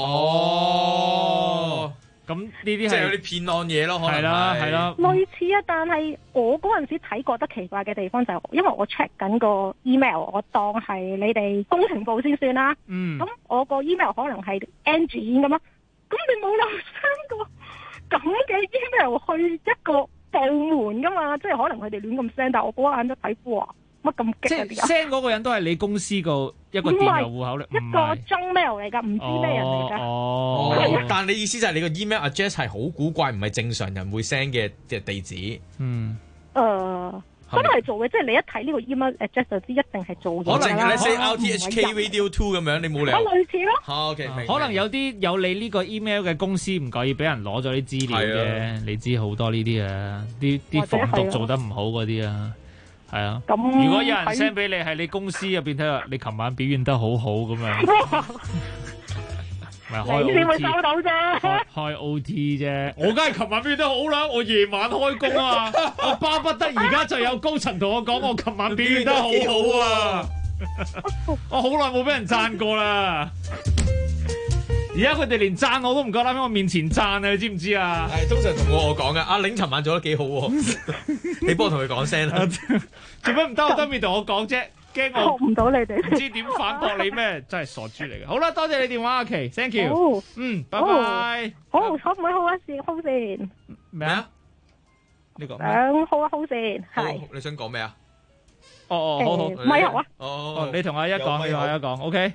哦， 咁呢啲係即係有啲騙案嘢咯，可能係啦。 類似啊，但係我嗰陣時睇覺得奇怪嘅地方就係，因為我 check 緊個 email， 我當係你哋工程部先算啦。咁我個 email 可能係 engine 咁啊，咁你冇留 send 個咁嘅 email 去一個部門噶嘛？即係可能佢哋亂咁 send，但係我嗰眼都睇哇，乜咁激啊！ 即係 send 嗰個人都係你公司個一個電郵戶口咧， 一個中 mail 嚟㗎，唔知咩人嚟㗎。 哦，但你意思就係你個 email address 係好古怪，唔係正常人會 send 嘅地址。 真係做嘅，即係你一睇呢個 email address 就知一定係做嘢㗎啦。 我淨係你 say RTHK Radio 2咁樣，你冇理由。 類似咯。 OK， 可能有啲有你呢個 email 嘅公司唔介意俾人攞咗啲資料嘅，你知好多呢啲啊，啲防毒做得唔好嗰啲啊。係啊，如果有人 send 俾你，係你公司入邊睇下，你琴晚表現得好好咁樣，咪開 OT 會收到啫， 開 OT 啫。我梗係琴晚表現得好啦，我夜晚開工啊，我巴不得而家就有高層同我講，我琴晚表現得好好啊，我好耐冇俾人讚過啦。而家佢哋連讚我都唔夠膽喺我面前讚啊！你知唔知啊？ 係通常同我講嘅，阿玲尋晚做得幾好喎，你幫我同佢講聲啦。 做咩唔兜兜面同我講啫？驚我學唔到你哋， 唔知點反駁你咩？真係傻豬嚟嘅。好啦，多謝你電話，阿琪 ，thank you。拜拜。 好，可唔可以好一次 hold 先？ 咩啊？ 呢個想 hold 一 hold 先，係。 你想講咩啊？ 好。 咪有啊？ 你同阿一講，你同阿一講 ，OK。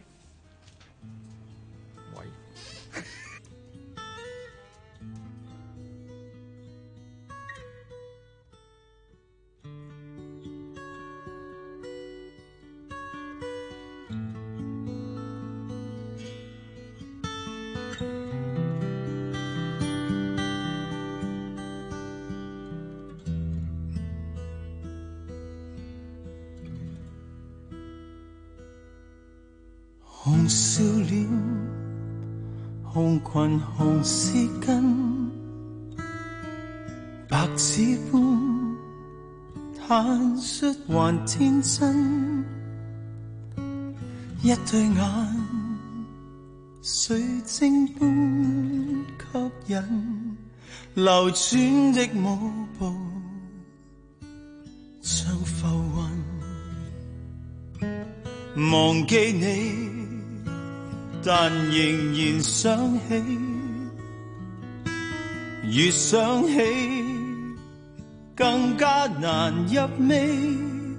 紅笑臉，紅裙紅絲巾，白紙般坦率還天真，一對眼水晶般吸引，流轉的舞步像浮雲，忘記你但仍然想起，越想起更加難入味，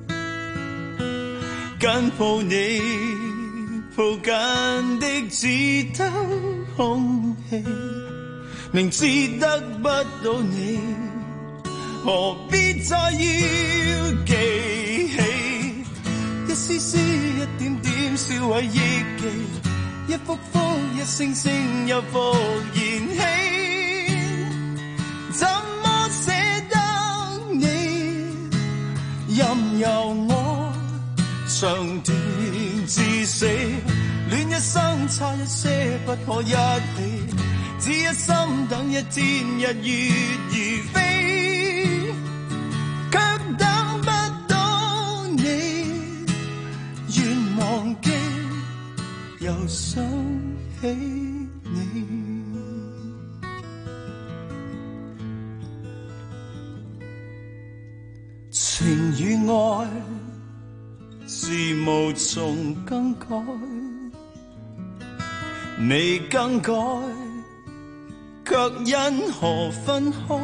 緊抱你抱緊的只得空氣，明知得不到你，何必再要記起，一絲絲一點點燒毀憶記，一幅幅一聲聲又復燃起，怎麼捨得你，任由我長斷至死，戀一生差一些不可一起，只一心等一天日月如飛，卻等不到你，願忘記又想起你，情與愛是無從更改，未更改，卻因何分開？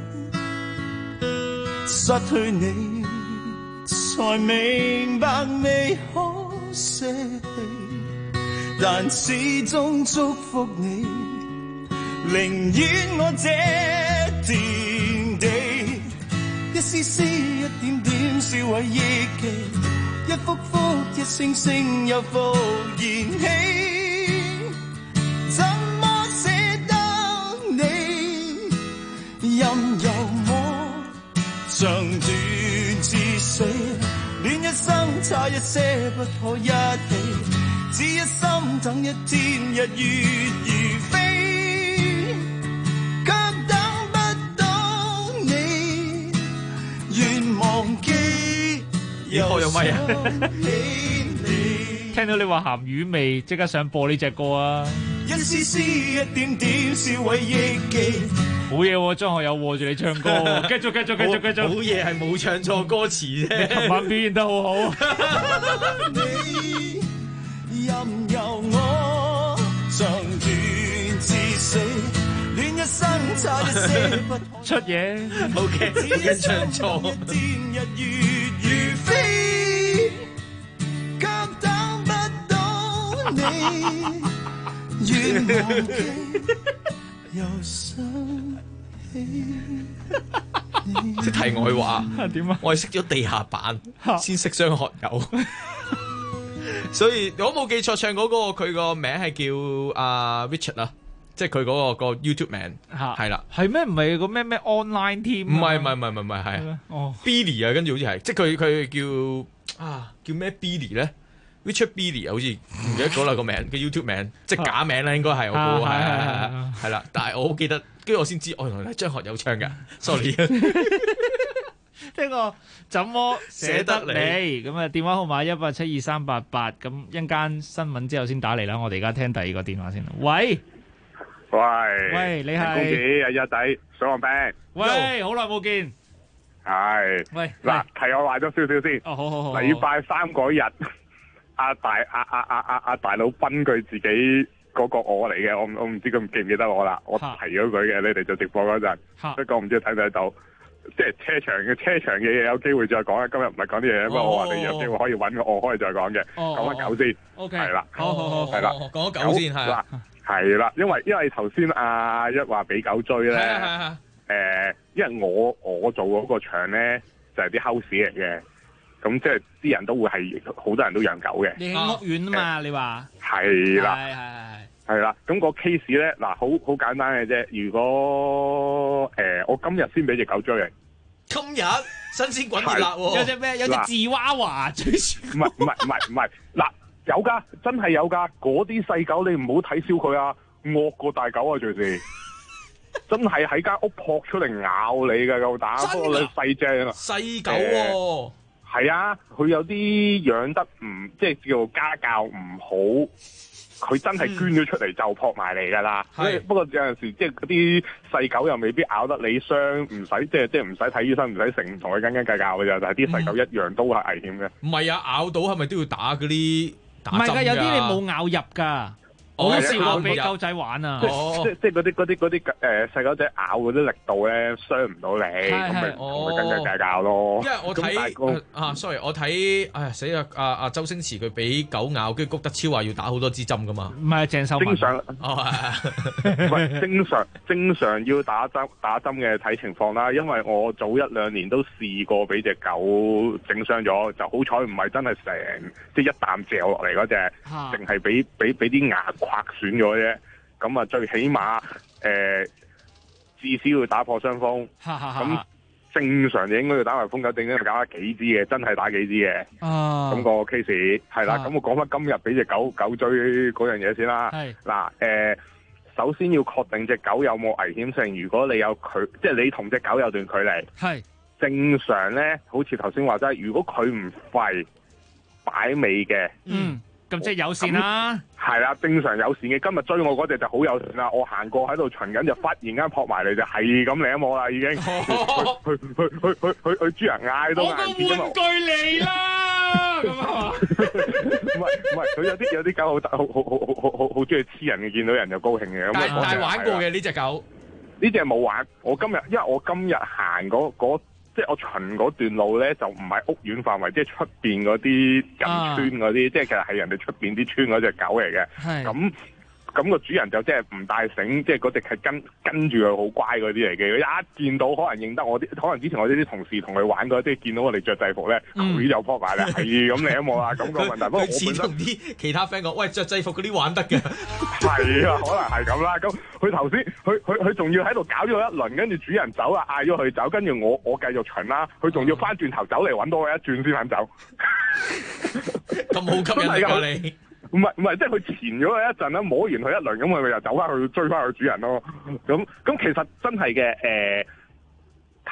失去你，才明白未可捨棄，但始終祝福你，寧願我這田地，一絲絲一點點燒毀憶記，一幅幅一聲聲又復燃起，怎麼捨得你，任由我長斷至死，戀一生差一些不可一起，只一心等一天日月如飛， 開咗咪啊！聽到你話鹹魚味，即刻想播呢隻歌啊！ 一絲絲一點點消毀憶記。 好嘢喎，張學友和住你唱歌喎，繼續。 好嘢係冇唱錯歌詞啫。 琴晚表現得好好。 你任由我像斷至死，戀一生差一些不出嘢。 OK， 跟唱錯。 天日月如飛，卻等不到你。願忘記又想起。 即題外話點啊？ 我係識咗地下版先識張學友，所以我冇記錯唱嗰個佢個名係叫阿 Richard 啊，即係佢嗰個 YouTube 名係啦， 係咩？唔係個咩 online team？ 唔係係哦 Billy 啊，跟住好似係，即係佢叫咩 Billy 咧 ？Richard Billy 啊，好似唔記得咗啦個名，個 YouTube 名即係假名啦，應該係我估係啦，但係我好記得。跟住我先知，原來係張學友唱㗎，sorry。 聽過怎麼捨得你？咁啊，電話號碼1872388，咁一陣間新聞之後先打嚟啦。我哋而家聽第二個電話先啦。喂，你係？ 恭喜阿一仔上岸兵。 喂，好耐冇見。 係。 喂， 嗱，提我話咗少少先。 哦，好。 禮拜3嗰日，阿大佬賓佢自己。嗰個我嚟嘅，我唔知佢記唔記得我啦。我提咗佢嘅，你哋做直播嗰陣，不過唔知睇唔睇到。即係車場嘅嘢有機會再講啦。今日唔係講啲嘢，不過我話你有機會可以揾我可以再講嘅。講翻狗先。 OK。 係啦。 好。 係啦。 講狗先係啦。 係啦，因為頭先阿一話俾狗追咧。因為我做嗰個場咧就係啲 house 嚟嘅，咁即係啲人都會係好多人都養狗嘅。 你喺屋苑啊嘛？你話？ 係啦。係啦，咁個 case 咧，嗱，好簡單嘅啫。如果我今日先俾隻狗追人， 今日新鮮滾熱辣喎， 有隻咩？有隻芝娃娃追住。 唔係，嗱，有㗎，真係有㗎。嗰啲細狗你唔好睇小佢啊，惡過大狗啊，隨時真係喺間屋撲出嚟咬你㗎，夠膽。不過你細隻啊， 細狗喎。 係啊，佢有啲養得唔即係叫做家教唔好。佢真係捐咗出嚟就撲埋嚟㗎啦。不過有陣時即係嗰啲細狗又未必咬得你傷，唔使即係唔使睇醫生，唔使成同佢斤斤計較嘅啫。但係啲細狗一樣都係危險嘅。 唔係啊，咬到係咪都要打嗰啲打針㗎？ 唔係㗎，有啲你冇咬入㗎。我都試過俾狗仔玩啊！ 即係嗰啲細狗仔咬嗰啲力度咧，傷唔到你，咁咪同佢斤斤計較咯。 因為我睇sorry，我睇死啦！阿周星馳佢俾狗咬，跟住谷德超話要打好多支針噶嘛。 唔係鄭秀文。 正常要打針嘅睇情況啦。因為我早1-2年都試過俾隻狗整傷咗，就好彩唔係真係即係一啖嚼落嚟嗰隻，淨係俾啲牙刮損咗啫，咁啊最起碼至少要打破傷風，咁正常就應該要打埋瘋狗症，應該打幾支嘅，真係打幾支嘅。咁個 case 係啦，咁我講翻今日俾隻狗追嗰樣嘢先啦。嗱，首先要確定隻狗有冇危險性。如果你有即係你同隻狗有段距離，正常咧，好似頭先話齋，如果佢唔吠擺尾嘅， 咁即係友善啦， 係啦，正常友善嘅。今日追我嗰隻就好友善啦，我行過喺度巡緊，就忽然間撲埋嚟就係咁舐我啦，已經。去豬人嗌都嗌唔見， 玩具嚟啦，咁啊！ 唔係，佢有啲狗好中意黐人嘅，見到人就高興嘅。 但係玩過嘅呢隻狗， 呢隻冇玩。因為我今日行嗰。即係我巡嗰段路咧，就唔係屋苑範圍，即係出邊嗰啲近村嗰啲，即係其實係人哋出邊啲村嗰隻狗嚟嘅。咁個主人就即係唔帶繩，即係嗰隻係跟住佢好乖嗰啲嚟嘅。一見到可能認得我啲，可能之前我呢啲同事同佢玩過，即係見到我哋着制服咧，佢就撲埋嚟，係咁舐我啦。咁個問題，不過我本身同啲其他 friend 講，喂，着制服嗰啲玩得嘅， 係啊，可能係咁啦。咁佢頭先，佢仲要喺度搞咗一輪，跟住主人走啊，嗌咗佢走，跟住我繼續巡啦。佢仲要翻轉頭走嚟揾到我一轉先肯走。 咁好吸引力啊你！ 唔係，即係佢纏咗佢一陣啦，摸完佢一輪，咁佢又走翻去追翻佢主人咯。咁其實真係嘅，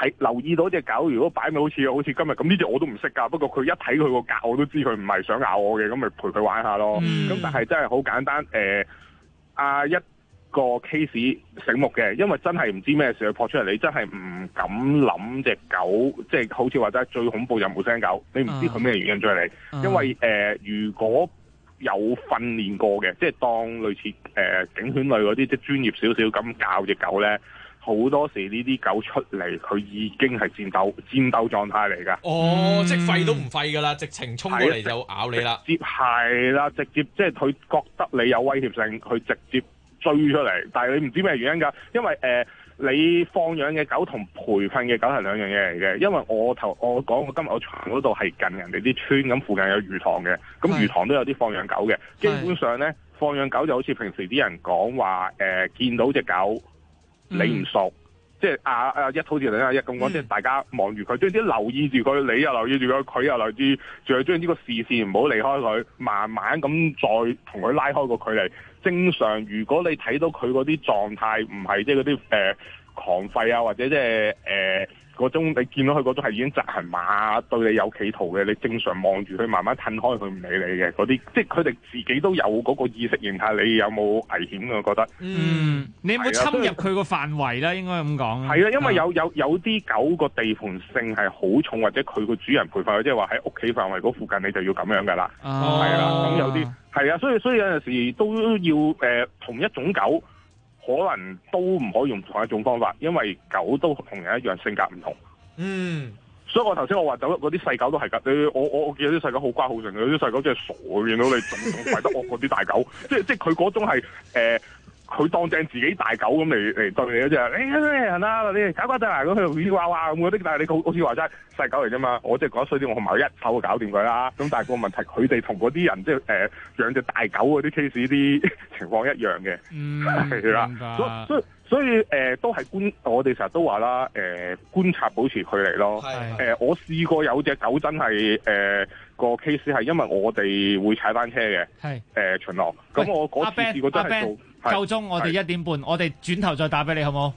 睇留意到隻狗，如果擺尾好似今日咁，呢隻我都唔識㗎。不過佢一睇佢個格，我都知佢唔係想咬我嘅，咁咪陪佢玩下咯。咁但係真係好簡單一個 case 醒目嘅，因為真係唔知咩事佢撲出嚟，你真係唔敢諗隻狗，即係好似話齋最恐怖就無聲狗，你唔知佢咩原因追你。因為如果有訓練過嘅，即係當類似警犬類嗰啲，即係專業少少咁教隻狗咧，好多時呢啲狗出嚟，佢已經係戰鬥狀態嚟㗎。 哦，即係吠都唔吠㗎啦，直情衝過嚟就咬你啦。 直接係啦，直接即係佢覺得你有威脅性，佢直接追出嚟。但係你唔知咩原因㗎，因為你放養嘅狗同培訓嘅狗係兩樣嘢嚟嘅。因為我講我今日我場嗰度係近人哋啲村，咁附近有魚塘嘅，咁魚塘都有啲放養狗嘅。基本上咧，放養狗就好似平時啲人講話見到隻狗。你唔熟，即係一好似另一咁講，即係大家望住佢，總之留意住佢，你又留意住佢，佢又留意住，仲要將呢個視線唔好離開佢，慢慢咁再同佢拉開個距離。正常，如果你睇到佢嗰啲狀態唔係即係嗰啲狂吠啊，或者即係嗰種你見到佢嗰種係已經疾行馬對你有企圖嘅，你正常望住佢，慢慢褪開佢唔理你嘅嗰啲，即係佢哋自己都有嗰個意識形態，你有冇危險㗎？我覺得你有冇侵入佢個範圍咧？應該咁講。 係啊，因為有啲狗個地盤性係好重，或者佢個主人培訓，即係話喺屋企範圍嗰附近，你就要咁樣㗎啦。係啦，咁有啲係啊，所以有陣時都要同一種狗。可能都唔可以用同一種方法，因為狗都同人一樣性格唔同。所以我頭先我話走嗰啲細狗都係㗎。我見到啲細狗好乖好成，有啲細狗真係傻嘅，見到你仲吠得惡過啲大狗。即係佢嗰種係佢當正自己大狗咁嚟對你嗰隻。你咩人啊？你搞瓜仔啊？咁佢咿哇哇咁嗰啲，但係你好似話齋細狗嚟啫嘛。我即係講衰啲，我咪一手就搞掂佢啦。咁但係個問題，佢哋同嗰啲人即係養隻大狗嗰啲 case 啲情況一樣嘅，係啦。所以都係我哋成日都話啦，觀察保持距離咯。我試過有隻狗真係個 case 係因為我哋會踩單車嘅，巡邏。咁我嗰次試過真係做。 夠鐘，我哋1點半，我哋轉頭再打俾你，好冇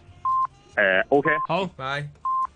？OK， 好， 拜。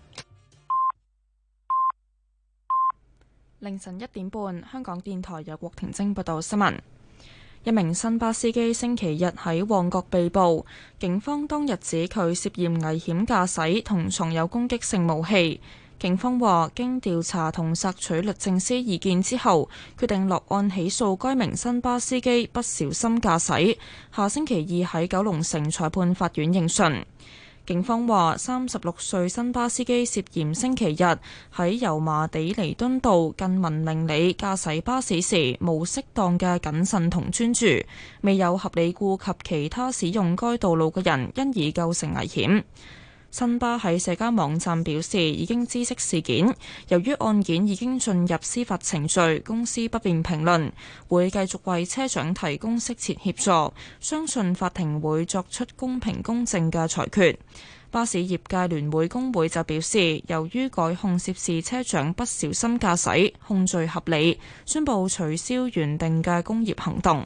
凌晨1點半，香港電台由郭婷晶報道新聞。一名新巴司機星期日喺旺角被捕，警方當日指佢涉嫌危險駕駛同藏有攻擊性武器。警方話，經調查同索取律政司意見之後，決定落案起訴該名新巴司機不小心駕駛。下星期2喺九龍城裁判法院應訊。警方話，36歲新巴司機涉嫌星期日喺油麻地彌敦道近文明里駕駛巴士時冇適當嘅謹慎同專注，未有合理顧及其他使用該道路嘅人，因而構成危險。新巴喺社交網站表示已經知悉事件，由於案件已經進入司法程序，公司不便評論，會繼續為車長提供適切協助，相信法庭會作出公平公正嘅裁決。巴士業界聯會工會就表示，由於改控涉事車長不小心駕駛，控罪合理，宣布取消原定嘅工業行動。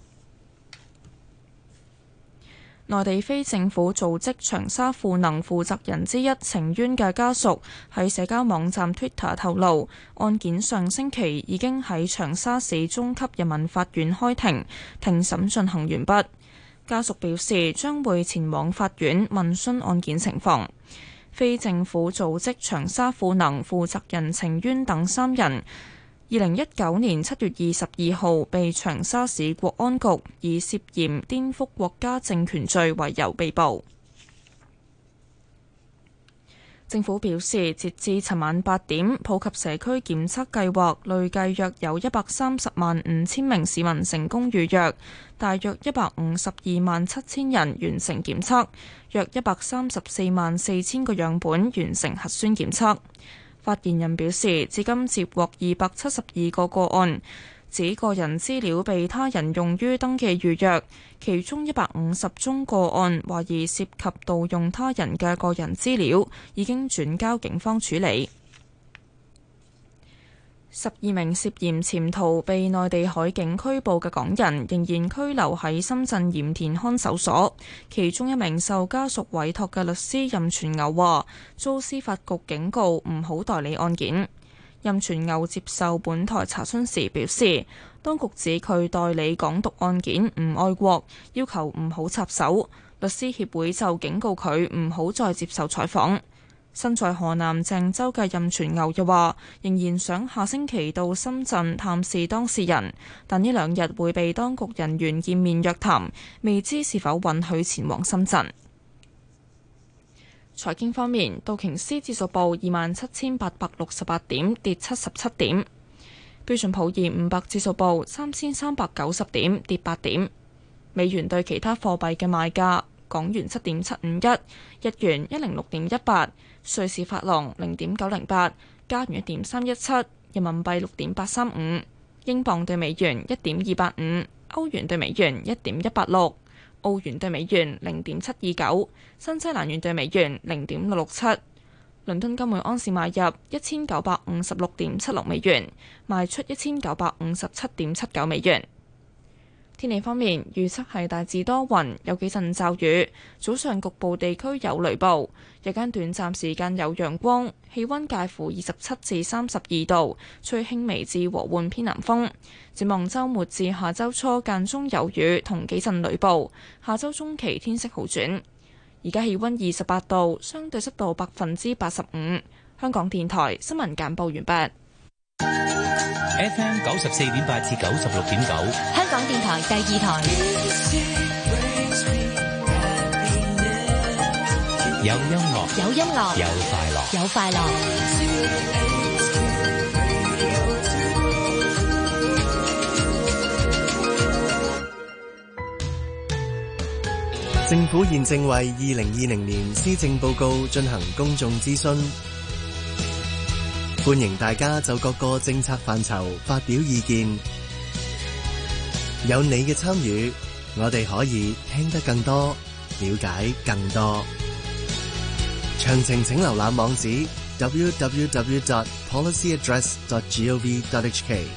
內地非政府組織長沙賦能負責人之一程淵嘅家屬喺社交網站 Twitter 透露，案件上星期已經喺長沙市中級人民法院開庭，庭審進行完畢。家屬表示將會前往法院問詢案件情況。非政府組織長沙賦能負責人程淵等3人2019年7月22號被長沙市國安局以涉嫌顛覆國家政權罪為由被捕。政府表示，截至尋晚8點，普及社區檢測計劃累計約有130萬5千名市民成功預約，大約152萬7千人完成檢測，約134萬4千個樣本完成核酸檢測。發言人表示，至今接獲272個個案，指個人資料被他人用於登記預約，其中150宗個案懷疑涉及盜用他人嘅個人資料，已經轉交警方處理。 12名涉嫌潛逃被內地海警拘捕嘅港人仍然拘留喺深圳鹽田看守所，其中一名受家屬委託嘅律師任全牛話，遭司法局警告唔好代理案件。任全牛接受本台查詢時表示，當局指佢代理港獨案件唔愛國，要求唔好插手。律師協會就警告佢唔好再接受採訪。身在河南鄭州嘅任全牛又話，仍然想下星期到深圳探視當事人，但呢2日會被當局人員見面約談，未知是否允許前往深圳。財經方面，道瓊斯指數報27,868點，跌77點；標準普爾500指數報3,390點，跌8點。美元對其他貨幣嘅賣價：港元7.751，日元106.18，瑞士法郎0.908，加元1.317，人民幣6.835，英鎊對美元1.285，歐元對美元1.186，澳元對美元0.729，新西蘭元對美元0.667。倫敦金每盎司買入1956.76美元，賣出1957.79美元。天氣方面，預測係大致多雲，有幾陣驟雨，早上局部地區有雷暴，日間短暫時間有陽光，氣溫介乎27至32度，吹輕微至和緩偏南風。展望週末至下週初間中有雨同幾陣雷暴，下週中期天色好轉。而家氣溫28度，相對濕度85%。香港電台新聞簡報完畢。 FM 94.8至96.9， 香港電台第2台。 有音樂， 有音樂， 有快樂， 有快樂。 政府現正為2020年施政報告進行公眾諮詢。歡迎大家就各個政策範疇發表意見，有你嘅參與，我哋可以聽得更多，了解更多。詳情請瀏覽網址 www.policyaddress.gov.hk。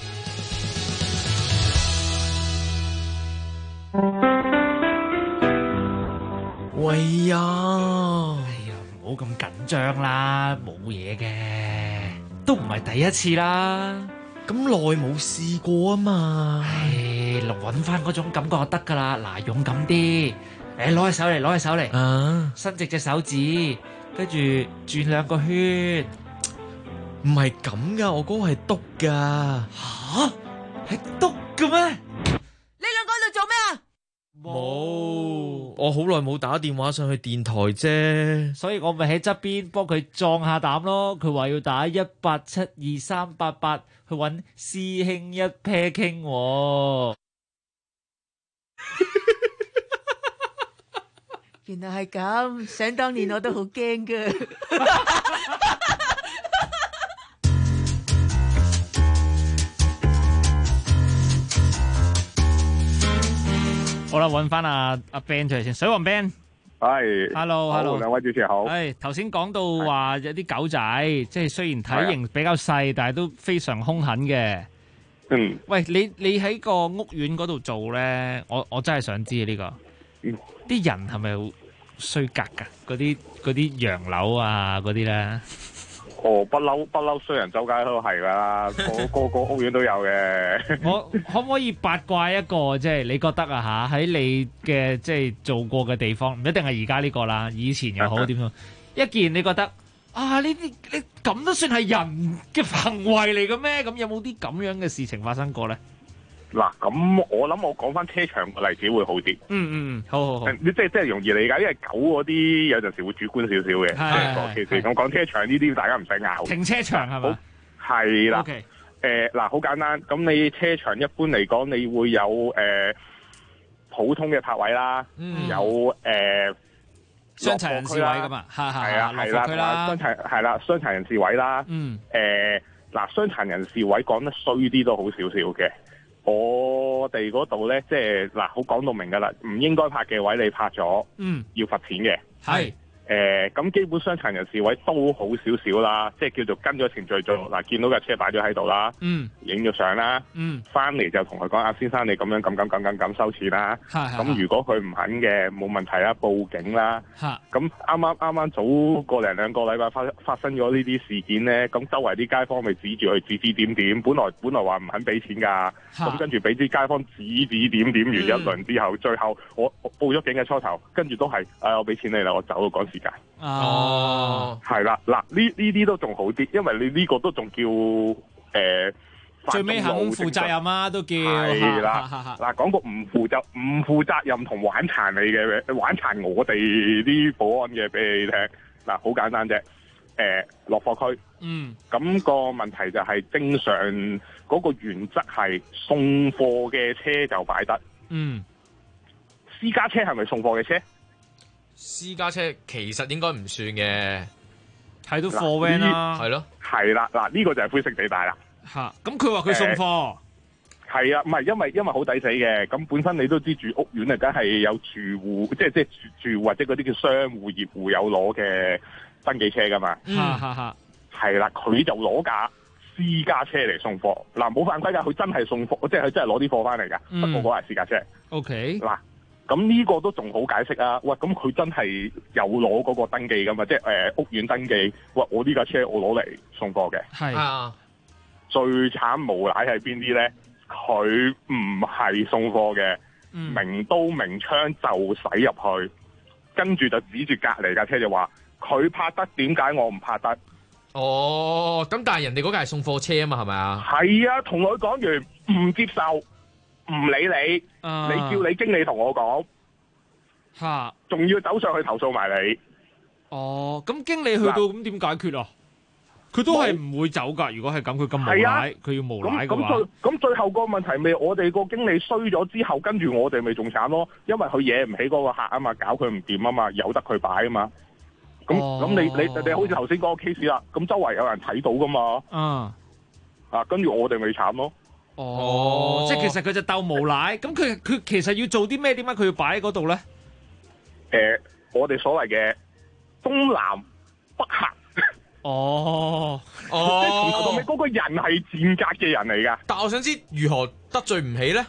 喂呀， 唔好咁緊張啦，冇嘢嘅。都唔係第一次啦， 咁耐冇試過啊嘛。 揾翻嗰種感覺就得噶啦。嗱，勇敢啲，攞起手嚟，攞起手嚟，伸直隻手指，跟住轉2個圈。 唔係咁噶，我嗰個係篤噶。 吓？係篤嘅咩？ 你兩個喺度做咩啊？ 冇，我好耐冇打電話上去電台啫， 所以我咪喺側邊幫佢壯下膽咯。佢話要打1872388去揾師兄一 pair 傾。 原來係咁，想當年我都好驚噶。 好啦，揾翻阿 Ben 出嚟先，水王 Ben， 係 ，hello， 兩位主持好。 係頭先講到話有啲狗仔，即係雖然體型比較細，但係都非常兇狠嘅。 嗯， 喂，你喺個屋苑嗰度做咧，我真係想知呢個，啲人係咪好衰格噶？嗰啲洋樓啊，嗰啲咧。 不嬲衰人周街都係噶啦，個屋苑都有嘅。 我可唔可以八卦一個，即係你覺得啊吓，喺你嘅即係做過嘅地方，唔一定係而家呢個啦，以前又好點樣？一件你覺得啊呢啲你咁都算係人嘅行為嚟嘅咩？咁有冇啲咁樣嘅事情發生過咧？ 嗱，咁我諗我講翻車場嘅例子會好啲。 好。 你即係容易理解，因為狗嗰啲有陣時會主觀少少嘅。其實咁講車場呢啲，大家唔使拗。 停車場係嘛？ 係啦。 OK。 嗱，好簡單。咁你車場一般嚟講，你會有普通嘅泊位啦，有傷殘人士位噶嘛？係啦，傷殘人士位啦。嗱，傷殘人士位講得衰啲都好少少嘅。我哋嗰度咧，即係嗱，好講到明噶啦，唔應該泊嘅位你泊咗，要罰錢嘅。 係咁基本傷殘人士位都好少少啦，即係叫做跟咗程序做。嗱，見到架車擺咗喺度啦，影咗相啦，翻嚟就同佢講：阿先生，你咁樣咁收錢啦。咁如果佢唔肯嘅，冇問題啦，報警啦。咁啱早個零兩個禮拜發生咗呢啲事件咧，咁周圍啲街坊咪指住佢指點，本來話唔肯俾錢㗎，咁跟住俾啲街坊指點完一輪之後，最後我報咗警嘅初頭，跟住都係我俾錢你啦，我走趕時間。係啦，嗱呢啲都仲好啲，因為你呢個都仲叫最尾肯負責任啊，都叫係啦。嗱，講個唔負責任同玩殘你嘅，玩殘我哋啲保安嘅俾你聽。嗱，好簡單啫。落貨區，咁個問題就係正常嗰個原則係送貨嘅車就擺得。私家車係咪送貨嘅車？ 私家車其實應該唔算嘅， 睇到貨 van 啦， 係咯， 係啦，嗱呢個就係灰色地帶啦。 咁佢話佢送貨， 係啊，唔係因為好抵死嘅。咁本身你都知住屋苑啊，梗係有住戶，即係住戶或者嗰啲叫商戶業戶有攞嘅登記車噶嘛。係啦，佢就攞架私家車嚟送貨。嗱，冇犯規噶，佢真係送貨，即係佢真係攞啲貨翻嚟噶。不過嗰係私家車。 OK。 嗱。咁呢個都仲好解釋啊！喂，咁佢真係有攞嗰個登記噶嘛？即係屋苑登記。喂，我呢架車我攞嚟送貨嘅。係啊。最慘無賴係邊啲咧？佢唔係送貨嘅，明刀明槍就駛入去，跟住就指住隔離架車就話：佢拍得，點解我唔拍得？ 哦，咁但係人哋嗰架係送貨車啊嘛，係咪啊？ 係啊，同佢講完唔接受。唔理你，你叫你經理同我講，仲要走上去投訴埋你。 哦，咁經理去到咁點解決啊？佢都係唔會走噶。如果係咁，佢咁無賴，佢要無賴嘅話， 咁最後個問題咪我哋個經理衰咗之後，跟住我哋咪仲慘咯，因為佢惹唔起嗰個客啊嘛，搞佢唔掂啊嘛，由得佢擺啊嘛。咁你好似頭先嗰個 case 啦，咁周圍有人睇到噶嘛。跟住我哋咪慘咯。 即係其實佢就鬥無賴，咁佢其實要做啲咩？點解佢要擺喺嗰度咧？ 我哋所謂嘅東南北客。 即係從頭到尾嗰個人係賤格嘅人嚟噶。 但我想知如何得罪唔起咧？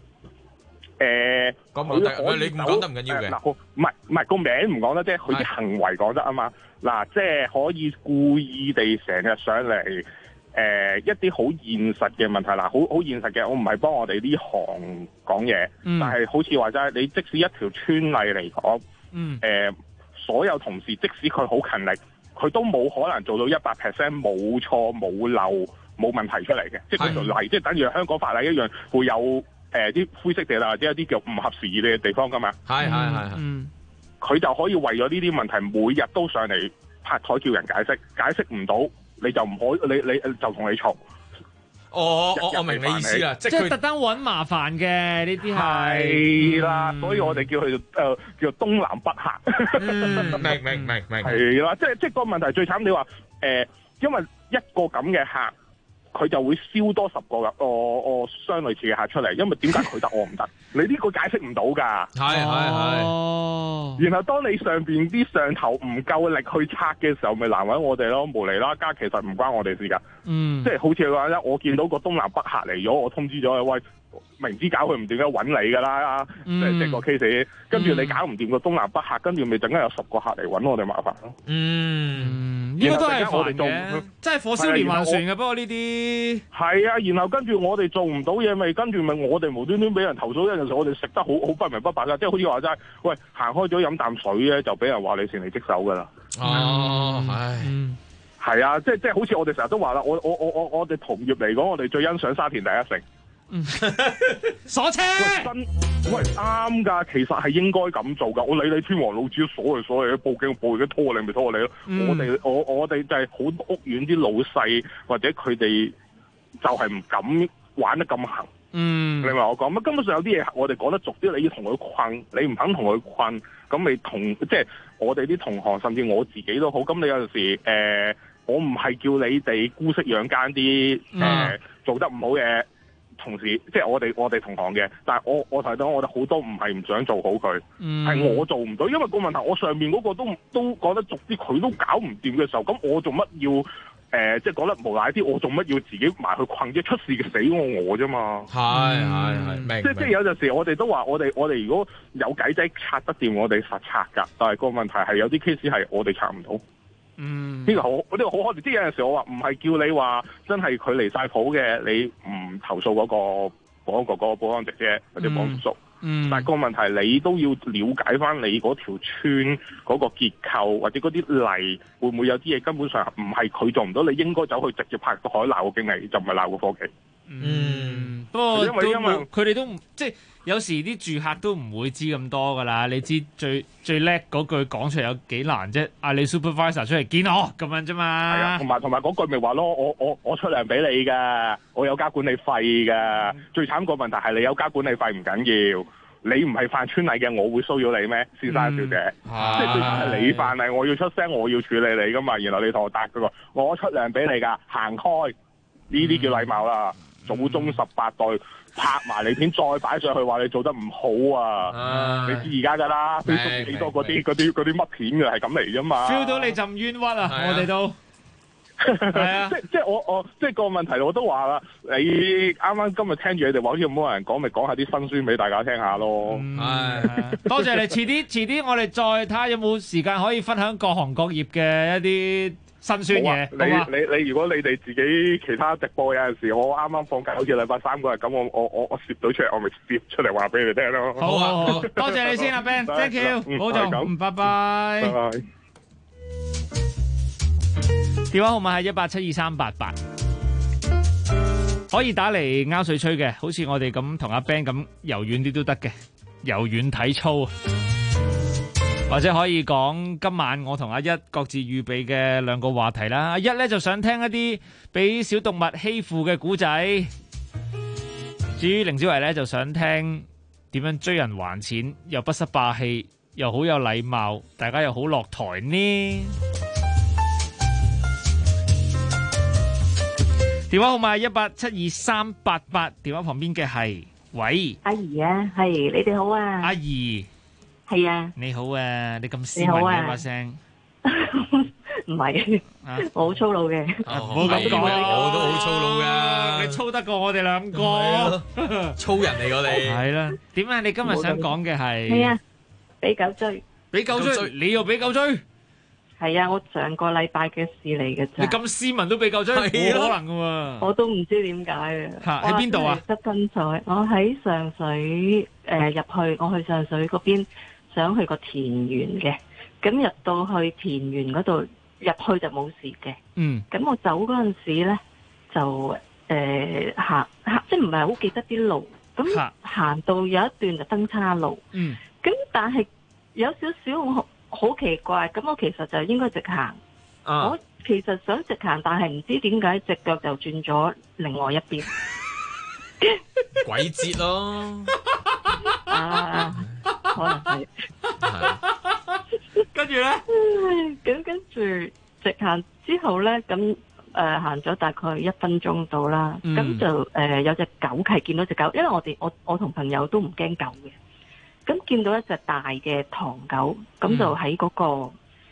你唔講得唔緊要嘅。嗱，唔係個名唔講得啫，佢啲行為講得啊嘛。嗱，即係可以故意地成日上嚟。一啲好現實嘅問題啦，好現實嘅，我唔係幫我哋呢行講嘢，但係好似話齋，你即使一條村例嚟講，所有同事即使佢好勤力，佢都冇可能做到100% 冇錯冇漏冇問題出嚟嘅，即係嗰條例，即係等於香港法例一樣，會有啲灰色地帶或者有啲叫唔合時宜嘅地方噶嘛。係，佢就可以為咗呢啲問題，每日都上嚟拍台叫人解釋，解釋唔到。你就唔可，你就同你嘈。 我明你意思啦， 即係特登揾麻煩嘅呢啲係啦，所以我哋叫佢叫東南北客。 明。 係啦，即係個問題最慘，你話因為一個咁嘅客。佢就會燒多10個相類似嘅客出嚟，因為點解佢得我唔得？你呢個解釋唔到㗎。係。然後當你上邊啲上頭唔夠力去拆嘅時候，咪難為我哋咯，無厘啦家，其實唔關我哋事㗎。即係好似話咧，我見到個東南北客嚟咗，我通知咗佢，喂，明知搞佢唔掂嘅揾你㗎啦，即係個 case。跟住你搞唔掂個東南北客，跟住咪陣間有10個客嚟揾我哋麻煩咯。 應該都係煩嘅，真係火燒連環船嘅。不過呢啲係啊，然後跟住我哋做唔到嘢，咪跟住咪我哋無端端俾人投訴。有陣時我哋食得好不明不白㗎，即係好似話齋，喂，行開咗飲啖水咧，就俾人話你擅離職守㗎啦。係啊，即係好似我哋成日都話啦，我哋同業嚟講，我哋最欣賞沙田第一城。 鎖車喂啱噶，其實係應該咁做噶。我理你天王老子鎖嚟鎖嚟，報警報警，拖你咪拖你咯。我哋就係好多屋苑啲老細或者佢哋就係唔敢玩得咁行。你話我講乜？根本上有啲嘢我哋講得俗啲，你要同佢困，你唔肯同佢困，咁你即係我哋啲同行，甚至我自己都好。咁你有陣時我唔係叫你哋姑息養奸啲做得唔好嘅。 同事，即係我哋同行嘅，但係我睇到我哋好多唔係唔想做好佢，係我做唔到，因為個問題我上面嗰個都講得俗啲，佢都搞唔掂嘅時候，咁我做乜要？即係講得無賴啲，我做乜要自己埋去困啫？出事嘅死我啫嘛。 係明。 即係有陣時，我哋都話我哋如果有計仔拆得掂，我哋實拆㗎。但係個問題係有啲 case 係我哋拆唔到。呢個好可能。即係有陣時我話唔係叫你話真係佢離晒譜嘅，你唔投訴嗰個保安局啫，或者保安叔。但係個問題，你都要了解翻你嗰條村嗰個結構，或者嗰啲例會唔會有啲嘢根本上唔係佢做唔到，你應該走去直接拍個海鬧個經理，就唔係鬧個夥計。 不過因為佢哋都即係有時啲住客都唔會知咁多㗎啦。你知最叻嗰句講出嚟有幾難啫？嗌你 supervisor 出嚟見我咁樣啫嘛。係啊，同埋嗰句咪話咯，我出糧俾你㗎，我有加管理費㗎。最慘個問題係你有加管理費唔緊要。你唔係犯村例嘅，我會騷擾你咩，先生小姐？即係最慘係你犯例，我要出聲，我要處理你噶嘛。然後你同我答嗰個，我出糧俾你㗎，行開，呢啲叫禮貌啦。祖宗18代拍埋你片，再擺上去話你做得唔好啊！你知而家㗎啦，Facebook幾多嗰啲乜片嘅係咁嚟啫嘛。 feel 到你浸冤屈啊！我哋都。係啊， 即係我即係個問題，我都話啦，你啱啱今日聽住你哋話，好似冇人講，咪講下啲辛酸俾大家聽下咯。 多謝你，遲啲我哋再睇下有冇時間可以分享各行各業嘅一啲辛酸嘢。 你如果你哋自己其他直播有陣時，我啱啱放假好似禮拜3嗰日咁，我攝到出嚟，我咪攝出嚟話俾你哋聽咯。 好，多謝你先啊 Ben，thank you，保重，拜拜。 拜拜。 電話號碼係1872388，可以打嚟拗水吹嘅，好似我哋咁同阿 Ben 咁柔軟啲都得嘅，柔軟體操，或者可以講今晚我同阿一各自預備嘅兩個話題啦。阿一呢就想聽一啲俾小動物欺負嘅故仔，至於凌小維呢就想聽點樣追人還錢，又不失霸氣，又好有禮貌，大家又好落台呢。電話號碼1872388，電話旁邊嘅係喂， 阿姨啊，係你哋好啊， 阿姨， 係啊， 你好啊，你咁斯文嘅把聲， 唔係，我好粗魯嘅， 唔好咁講， 我都好粗魯噶， 你粗得過我哋兩個， 粗人嚟我哋， 係啦，點啊？你今日想講嘅係， 係啊，俾狗追， 俾狗追，你又俾狗追？ 係啊，我上個禮拜嘅事嚟嘅咋。 你咁斯文都俾狗追，冇可能噶喎。 我都唔知點解啊。 喺邊度啊？ 得分彩，我喺上水入去，我去上水嗰邊想去個田園嘅，咁入到去田園嗰度入去就冇事嘅。咁我走嗰陣時咧就行，即係唔係好記得啲路，咁行到有一段就分岔路。咁但係有少少我好奇怪，咁我其實就應該直行。我其實想直行，但係唔知點解隻腳就轉咗另外一邊。 鬼節咯， 可能係。 跟住咧， 咁跟住直行之後咧，咁行咗大概1分鐘到啦。咁就有隻狗係見到隻狗，因為我同朋友都唔驚狗嘅。咁見到一隻大嘅唐狗，咁就喺嗰個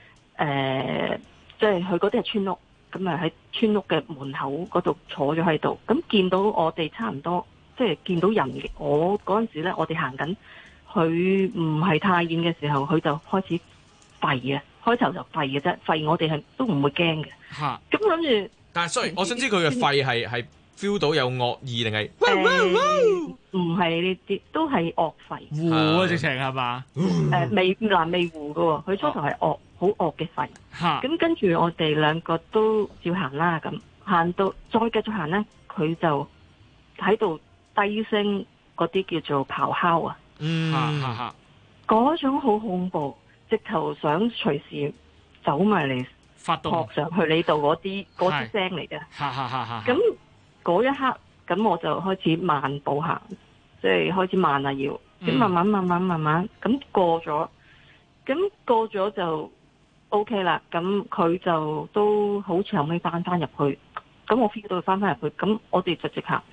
即係佢嗰啲係村屋，咁啊喺村屋嘅門口嗰度坐咗喺度。咁見到我哋差唔多，即係見到人嘅。我嗰陣時咧，我哋行緊，佢唔係太遠嘅時候，佢就開始吠嘅。開頭就吠嘅啫，吠我哋係都唔會驚嘅。咁諗住， 但係sorry，我想知佢嘅吠係 feel 到有惡意定係？ 唔係呢啲，都係惡吠。 糊啊，直情係嘛？ 未糊嘅喎，佢初頭係惡，好惡嘅吠。咁跟住我哋兩個都照行啦，咁行到再繼續行咧，佢就喺度低聲嗰啲叫做咆哮啊。嗰種好恐怖，直頭想隨時走埋嚟發動撲上去你度嗰啲聲嚟嘅。咁嗰一刻，咁我就開始慢步行，即係開始慢啊要，咁慢慢咁過咗就 OK 啦。咁佢就都好似後尾翻入去，咁我 feel 到佢翻入去，咁我哋就直行。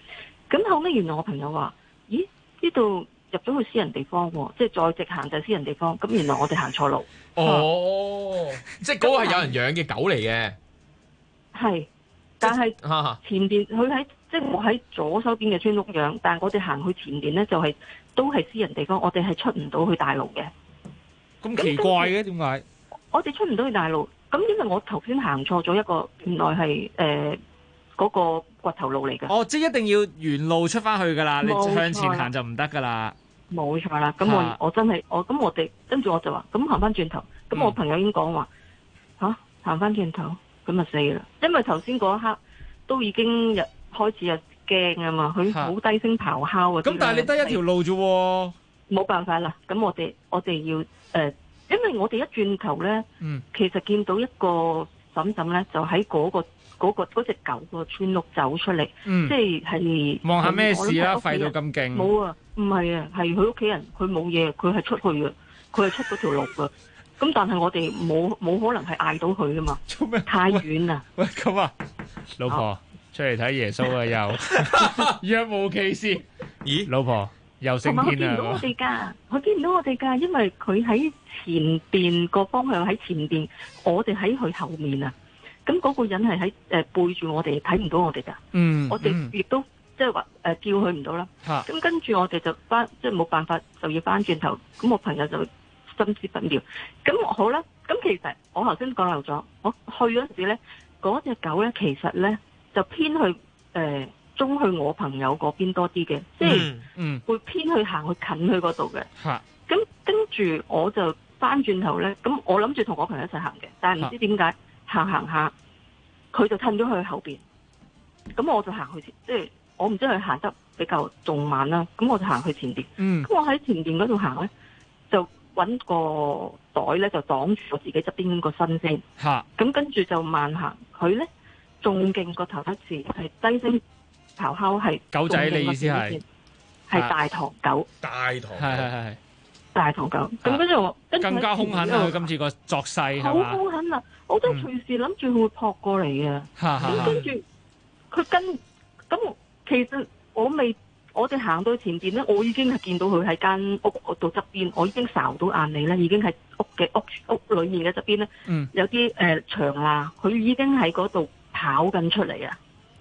咁後尾原來我朋友話：咦，呢度入咗去私人地方喎，即係再直行就係私人地方。咁原來我哋行錯路。 哦，即係嗰個係有人養嘅狗嚟嘅。 係，但係前邊佢喺即係我喺左手邊嘅村屋養，但係我哋行去前邊咧就係、都係私人地方，我哋係出唔到去大路嘅。 咁奇怪嘅點解？ 我哋出唔到去大路，咁因為我頭先行錯咗一個，原來係嗰個掘頭路嚟嘅。 哦，即係一定要原路出翻去㗎啦，你向前行就唔得㗎啦。 冇錯啦，咁我真係咁我哋跟住我就話，咁行翻轉頭，咁我朋友已經講話行翻轉頭，咁就死啦，因為頭先嗰一刻都已經開始有驚啊嘛，佢好低聲咆哮啊。 咁但係你得一條路啫喎， 冇辦法啦。咁我哋要因為我哋一轉頭咧，其實見到一個嬸嬸咧，就喺嗰隻狗個村屋走出嚟，即係望下咩事啦，吠到咁勁。 冇啊，唔係啊，係佢屋企人，佢冇嘢，佢係出去嘅，佢係出嗰條路嘅。咁但係我哋冇可能係嗌到佢噶嘛， 做咩？ 太遠啦。 喂，咁啊，老婆出嚟睇耶穌啊，又若無其事。咦，老婆又升天啦？佢見唔到我哋㗎， 佢見唔到我哋㗎，因為佢喺前邊個方向喺前邊，我哋喺佢後面啊。咁嗰個人係喺背住我哋，睇唔到我哋㗎。我哋亦都即係話叫佢唔到啦。咁跟住我哋就即係冇辦法，就要翻轉頭。咁我朋友就心知不妙。咁好啦，咁其實我頭先講漏咗，我去嗰時咧，嗰隻狗咧其實咧就偏去中去我朋友嗰邊多啲嘅，即係會偏去行去近去嗰度嘅。咁跟住我就翻轉頭咧，咁我諗住同我朋友一齊行嘅，但係唔知點解行下，佢就褪咗去後邊，咁我就行去前，即係我唔知佢行得比較仲慢啦，咁我就行去前邊。咁我喺前邊嗰度行咧，就揾個袋咧就擋住我自己側邊個身先。咁跟住就慢行，佢咧仲勁過頭一次，係低聲咆哮，係狗仔，你意思係大唐狗？ 大唐係大唐狗。咁跟住我更加兇狠啊！佢今次個作勢係嘛？ 好兇狠啊！我都隨時諗住佢會撲過嚟嘅。咁跟住佢咁，其實我哋行到前邊咧，我已經係見到佢喺間屋度側邊，我已經睄到眼嚟咧，已經係屋裏面嘅側邊咧，有啲牆罅，佢已經喺嗰度跑緊出嚟啊！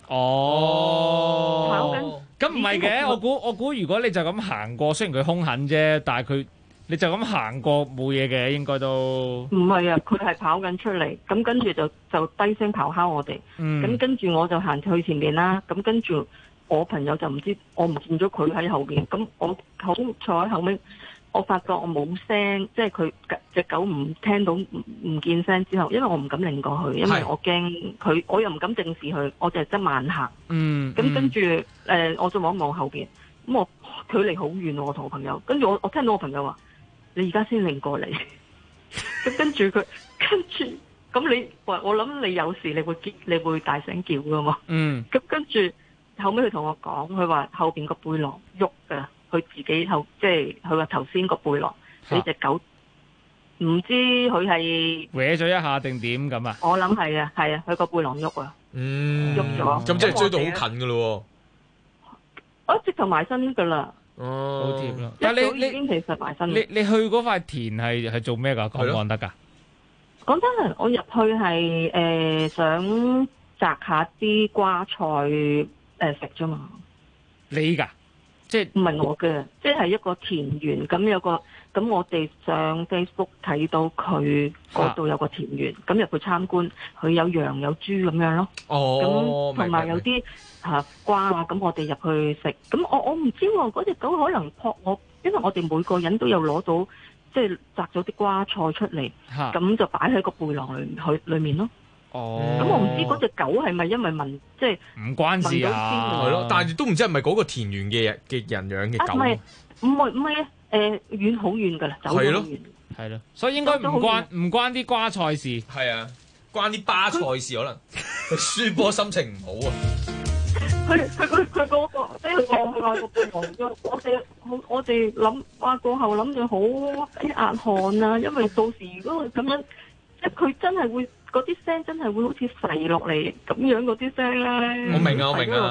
哦， 跑緊。 咁唔係嘅，我估如果你就咁行過，雖然佢兇狠啫，但係你就咁行過冇嘢嘅，應該都唔係啊！佢係跑緊出嚟，咁跟住就低聲咆哮我哋。咁跟住我就行去前面啦。咁跟住我朋友就唔知，我唔見咗佢喺後邊。咁我好彩喺後尾，我發覺我冇聲，即係佢隻狗唔聽到唔見聲之後，因為我唔敢擰過去，因為我驚佢，我又唔敢正視佢，我就係得慢行。咁跟住我就望一望後邊，咁我距離好遠喎，我同我朋友。跟住我聽到我朋友話：你而家先擰過嚟。咁跟住咁我諗你有時你會大聲叫噶嘛。咁跟住後尾佢同我講，佢話後邊個背囊喐噶，佢自己即係佢話頭先個背囊俾隻狗，唔知佢係搲咗一下定點咁啊？ 我諗係啊，佢個背囊喐啊，喐咗。 咁即係追到好近噶咯？ 我直頭埋身噶啦。 好貼啦！ 但係你已經其實埋身。 你去嗰塊田係做咩噶？講得噶？ 講真，我入去係想摘下啲瓜菜食啫嘛。 你噶？即係唔係我嘅？即係一個田園，咁我哋上 Facebook 睇到佢嗰度有個田園，咁入去參觀，佢有羊有豬咁樣咯。咁同埋有啲瓜啊，咁我哋入去食。咁我唔知喎，嗰隻狗可能撲我，因為我哋每個人都有攞到，即係摘咗啲瓜菜出嚟，咁就擺喺個背囊裏面咯。咁我唔知嗰隻狗係咪因為聞，即係唔關事啊？ 係咯，但係都唔知係咪嗰個田園嘅人養嘅狗？ 唔係遠好遠噶啦，走咗遠。 係咯，所以應該唔關啲瓜菜事。 係啊，關啲巴菜事可能。佢輸波心情唔好啊！ 佢嗰個即係我話個背囊咗，我哋諗話過後諗住好啲壓汗啊，因為到時如果咁樣，即係佢真係會嗰啲聲真係會好似吠落嚟咁樣嗰啲聲咧。 我明啊！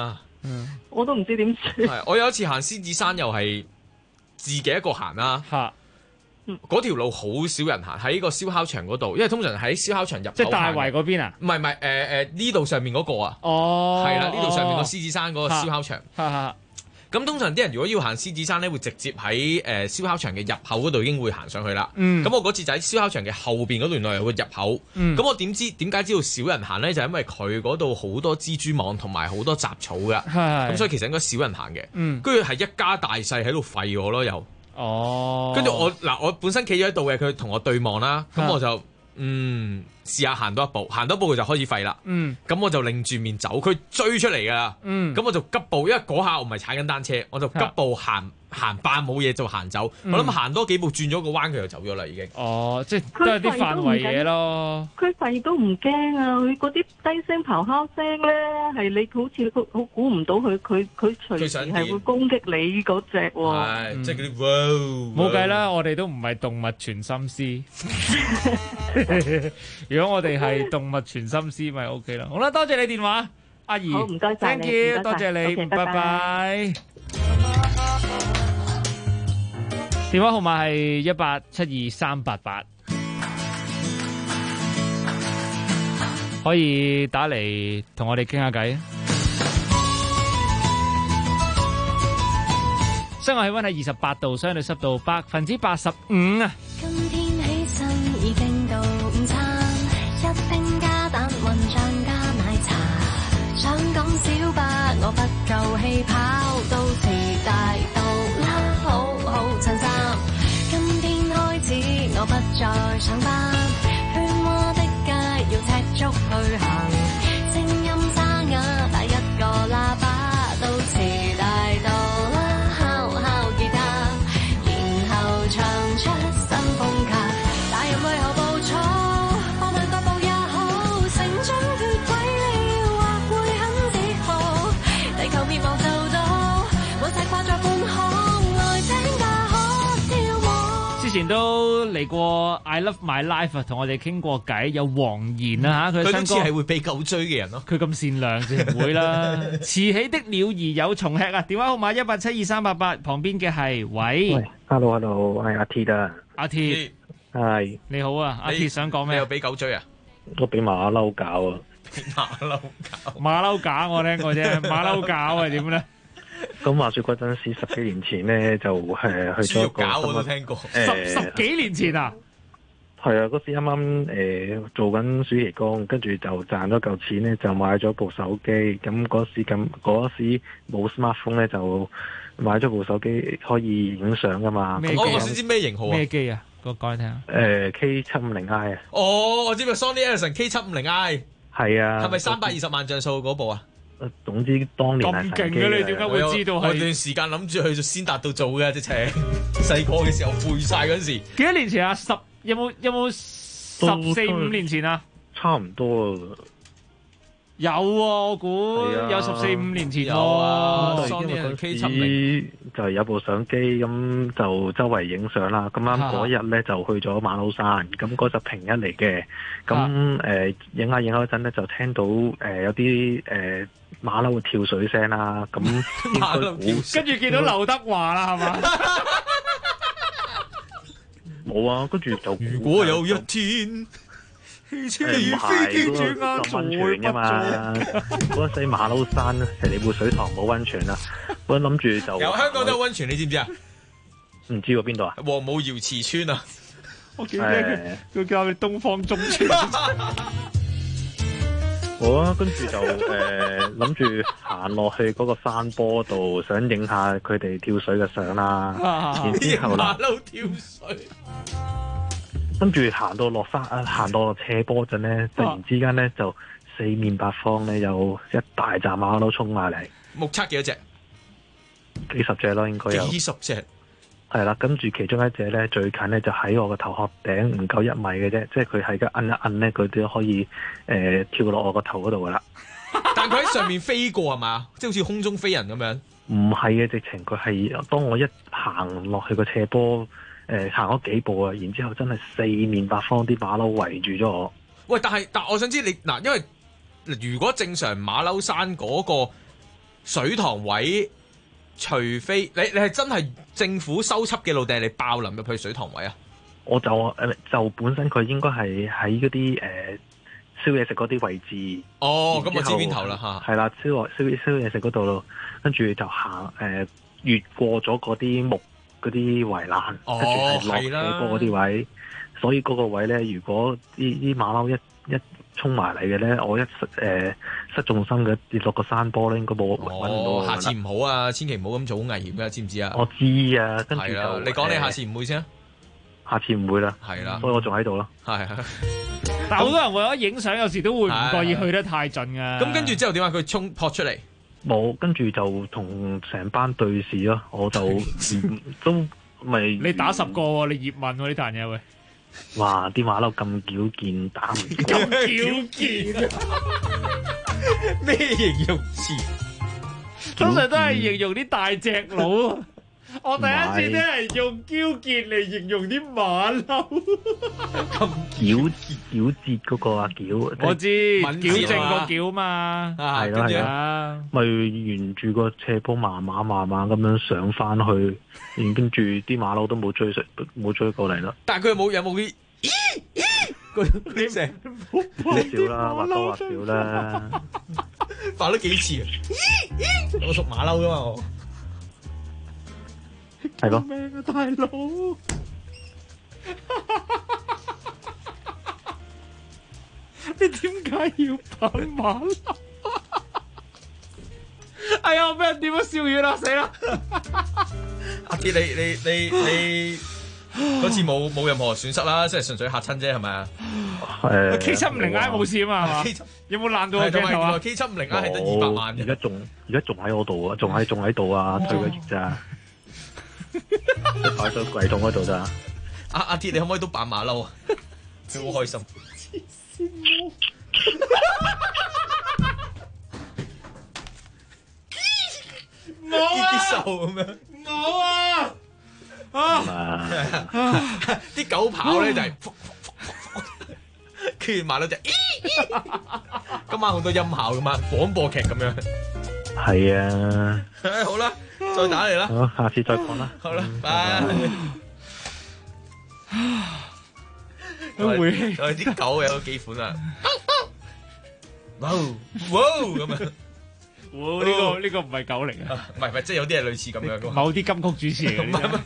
我都唔知點算。 係，我有一次行獅子山又係自己一個行啦。嗰條路好少人行，喺個燒烤場嗰度，因為通常喺燒烤場入口， 即係大圍嗰邊啊？ 唔係呢度上面嗰個啊。哦，係啦，呢度上面個獅子山嗰個燒烤場。咁通常啲人如果要行獅子山咧，會直接喺燒烤場嘅入口嗰度已經會行上去啦。咁我嗰次就喺燒烤場嘅後邊嗰段路有個入口。咁我點解知道少人行咧？就係因為佢嗰度好多蜘蛛網同埋好多雜草㗎。咁所以其實應該少人行嘅。跟住係一家大細喺度吠我咯，又。跟住我本身企咗喺度嘅，佢同我對望啦。咁我就試下行多一步，佢就開始吠啦。咁我就擰住面走，佢追出嚟㗎啦。咁我就急步，因為嗰下我唔係踩緊單車，我就急步行扮冇嘢就行走。我諗行多幾步轉咗個彎，佢就走咗啦已經。 哦，即係都係啲範圍嘢咯。 佢吠都唔驚啊！佢嗰啲低聲咆哮聲咧，係你好似好估唔到佢隨時係會攻擊你嗰隻喎。 係，即係嗰啲冇計啦，我哋都唔係動物全心思。如果我哋係動物全心思，咪 OK 啦。好啦，多謝你電話，阿怡。 好，唔該晒你。 Thank you， 多謝你，拜拜。電話號碼係1872388，可以打嚟同我哋傾下偈。室外氣溫係28度，相對濕度85%啊。 今天起身已經到午餐，一丁加蛋混醬加奶茶，想講小巴我不夠氣跑，到時大到啦，好好襯衫。今天開始我不再上班，喧嘩的街要踢足去行，聲音沙啞帶一個喇叭，到時大到啦，敲敲吉他，然後唱出新風格，大人為何暴躁？放慢腳步也好，成長脫軌了，或會很自豪。地球滅亡就到，冇太掛在半空，來請假可跳舞。 之前都嚟過 I Love My Life 同我哋傾過偈，有黃妍啊嚇，佢今次係會被狗追嘅人咯。 佢咁善良就唔會啦。遲起的鳥兒有蟲吃啊！電話號碼1872388，旁邊嘅係喂 ，Hello， 我係阿鐵啊。 阿鐵， 係你好啊，阿鐵想講咩？ 你又俾狗追啊？ 我俾馬騮搞啊！ 馬騮搞我聽過啫，馬騮搞係點咧？ 咁話說嗰陣時10幾年前咧，就去咗一個搞我都聽過。 十幾年前啊？ 係啊，嗰時啱啱做緊暑期工，跟住就賺咗嚿錢咧，就買咗部手機。咁嗰時冇 smartphone 咧，就買咗部手機可以影相噶嘛。 我先知咩型號啊？ 咩機啊？講嚟聽下。 K750i 啊。 哦，我知咪 Sony Ericsson K750i。 係啊。 係咪320萬像素嗰部啊？ 總之當年係咁勁嘅，你點解會知道？ 我段時間諗住去先達到做嘅，直情細個嘅時候背晒嗰陣時。 幾多年前啊？有冇14-15年前啊？ 差唔多啊。 有喎，我估有14-15年前有啊。Sony K750就係有部相機，咁就周圍影相啦。咁啱嗰日咧就去咗馬騮山，咁嗰就平日嚟嘅。咁影下嗰陣咧，就聽到有啲馬騮會跳水聲啦。咁跟住見到劉德華啦，係嘛？ 冇啊，跟住就如果有一天。汽車如飛機轉眼溫泉噶嘛，嗰陣時馬騮山成你部水塘冇溫泉啦，我諗住就有香港都有溫泉，你知唔知啊？ 唔知喎，邊度啊？ 黃母瑤池村啊！ 我記得佢叫你東方中村。 好啊，跟住就諗住行落去嗰個山坡度，想影下佢哋跳水嘅相啦。然之後啦， 馬騮跳水。 跟住行到落山行到落斜坡陣咧，突然之間咧就四面八方咧有一大紮馬騮衝埋嚟。 目測幾多隻？ 幾十隻咯，應該有。 幾十隻。 係啦，跟住其中一隻咧最近咧就喺我個頭殼頂，唔夠1米嘅啫，即係佢係一摁一摁咧，佢都可以跳落我個頭嗰度噶啦。 但佢喺上面飛過係嘛？即係好似空中飛人咁樣。 唔係嘅，直情佢係當我一行落去個斜坡。行咗幾步啊，然之後真係四面八方啲馬騮圍住咗我。喂， 但我想知你嗱，因為如果正常馬騮山嗰個水塘位，除非你係真係政府修葺嘅路，定係你爆林入去水塘位啊？ 我就本身佢應該係喺嗰啲燒嘢食嗰啲位置。 哦，咁我知邊頭啦嚇。 係啦，燒嘢食嗰度咯，跟住就行越過咗嗰啲木嗰啲圍欄，跟住係落斜坡嗰啲位。所以嗰個位咧，如果啲馬騮一衝埋嚟嘅咧，我失重心嘅跌落個山坡咧，應該冇揾唔到。 下次唔好啊，千祈唔好咁做，好危險㗎，知唔知啊？ 我知啊，跟住就你講你下次唔會先啊？ 下次唔會啦， 係啦， 所以我仲喺度咯。 係。 但係好多人為咗影相，有時都會唔覺意去得太盡㗎。 咁跟住之後點啊？佢撲出嚟。 冇，跟住就同成班對視咯，我就都咪。 你打10個喎，你葉問喎呢壇嘢喂。 哇！啲馬騮咁矯健，打唔過。 咁矯健， 咩形容詞？ 通常都係形容啲大隻佬。我第一次聽人用矯健嚟形容啲馬騮。 咁矯捷嗰個啊矯， 我知矯正個矯嘛。 係咯係咯，咪沿住個斜坡慢慢咁樣上翻去，跟住啲馬騮都冇追過嚟咯。 但係佢有冇啲嗰聲？ 少啦，或多或少啦。 發咗幾次啊？我屬馬騮噶嘛我。 係咯。 救命啊，大佬！你點解要扮馬騮？哎呀，我俾人點咗笑語啦，死啦！ 阿鐵，你嗰次冇任何損失啦，即係純粹嚇親啫，係咪啊 ？K750I 冇事啊嘛，有冇爛到個鏡頭啊 ？K750I 係得200萬嘅， 而家仲喺我度啊，仲喺度啊，退咗役咋？擺咗櫃桶嗰度咋？ 阿鐵，你可唔可以都扮馬騮啊？佢好開心。 冇手咁樣。 冇啊！ 啲狗跑咧就係，跟住馬騮就，今晚好多音效噶嘛，廣播劇咁樣。 係啊。 好啦，再打嚟啦。 好，下次再講啦。 好啦，拜。啲狗有幾款啊？哇咁樣。 呢個唔係狗嚟嘅， 唔係，即係有啲係類似咁樣嘅。 某啲金曲主持嚟嘅。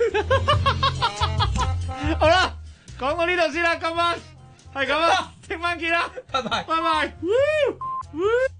好啦，講到呢度先啦，今晚係咁啦，聽晚見啦， 拜拜。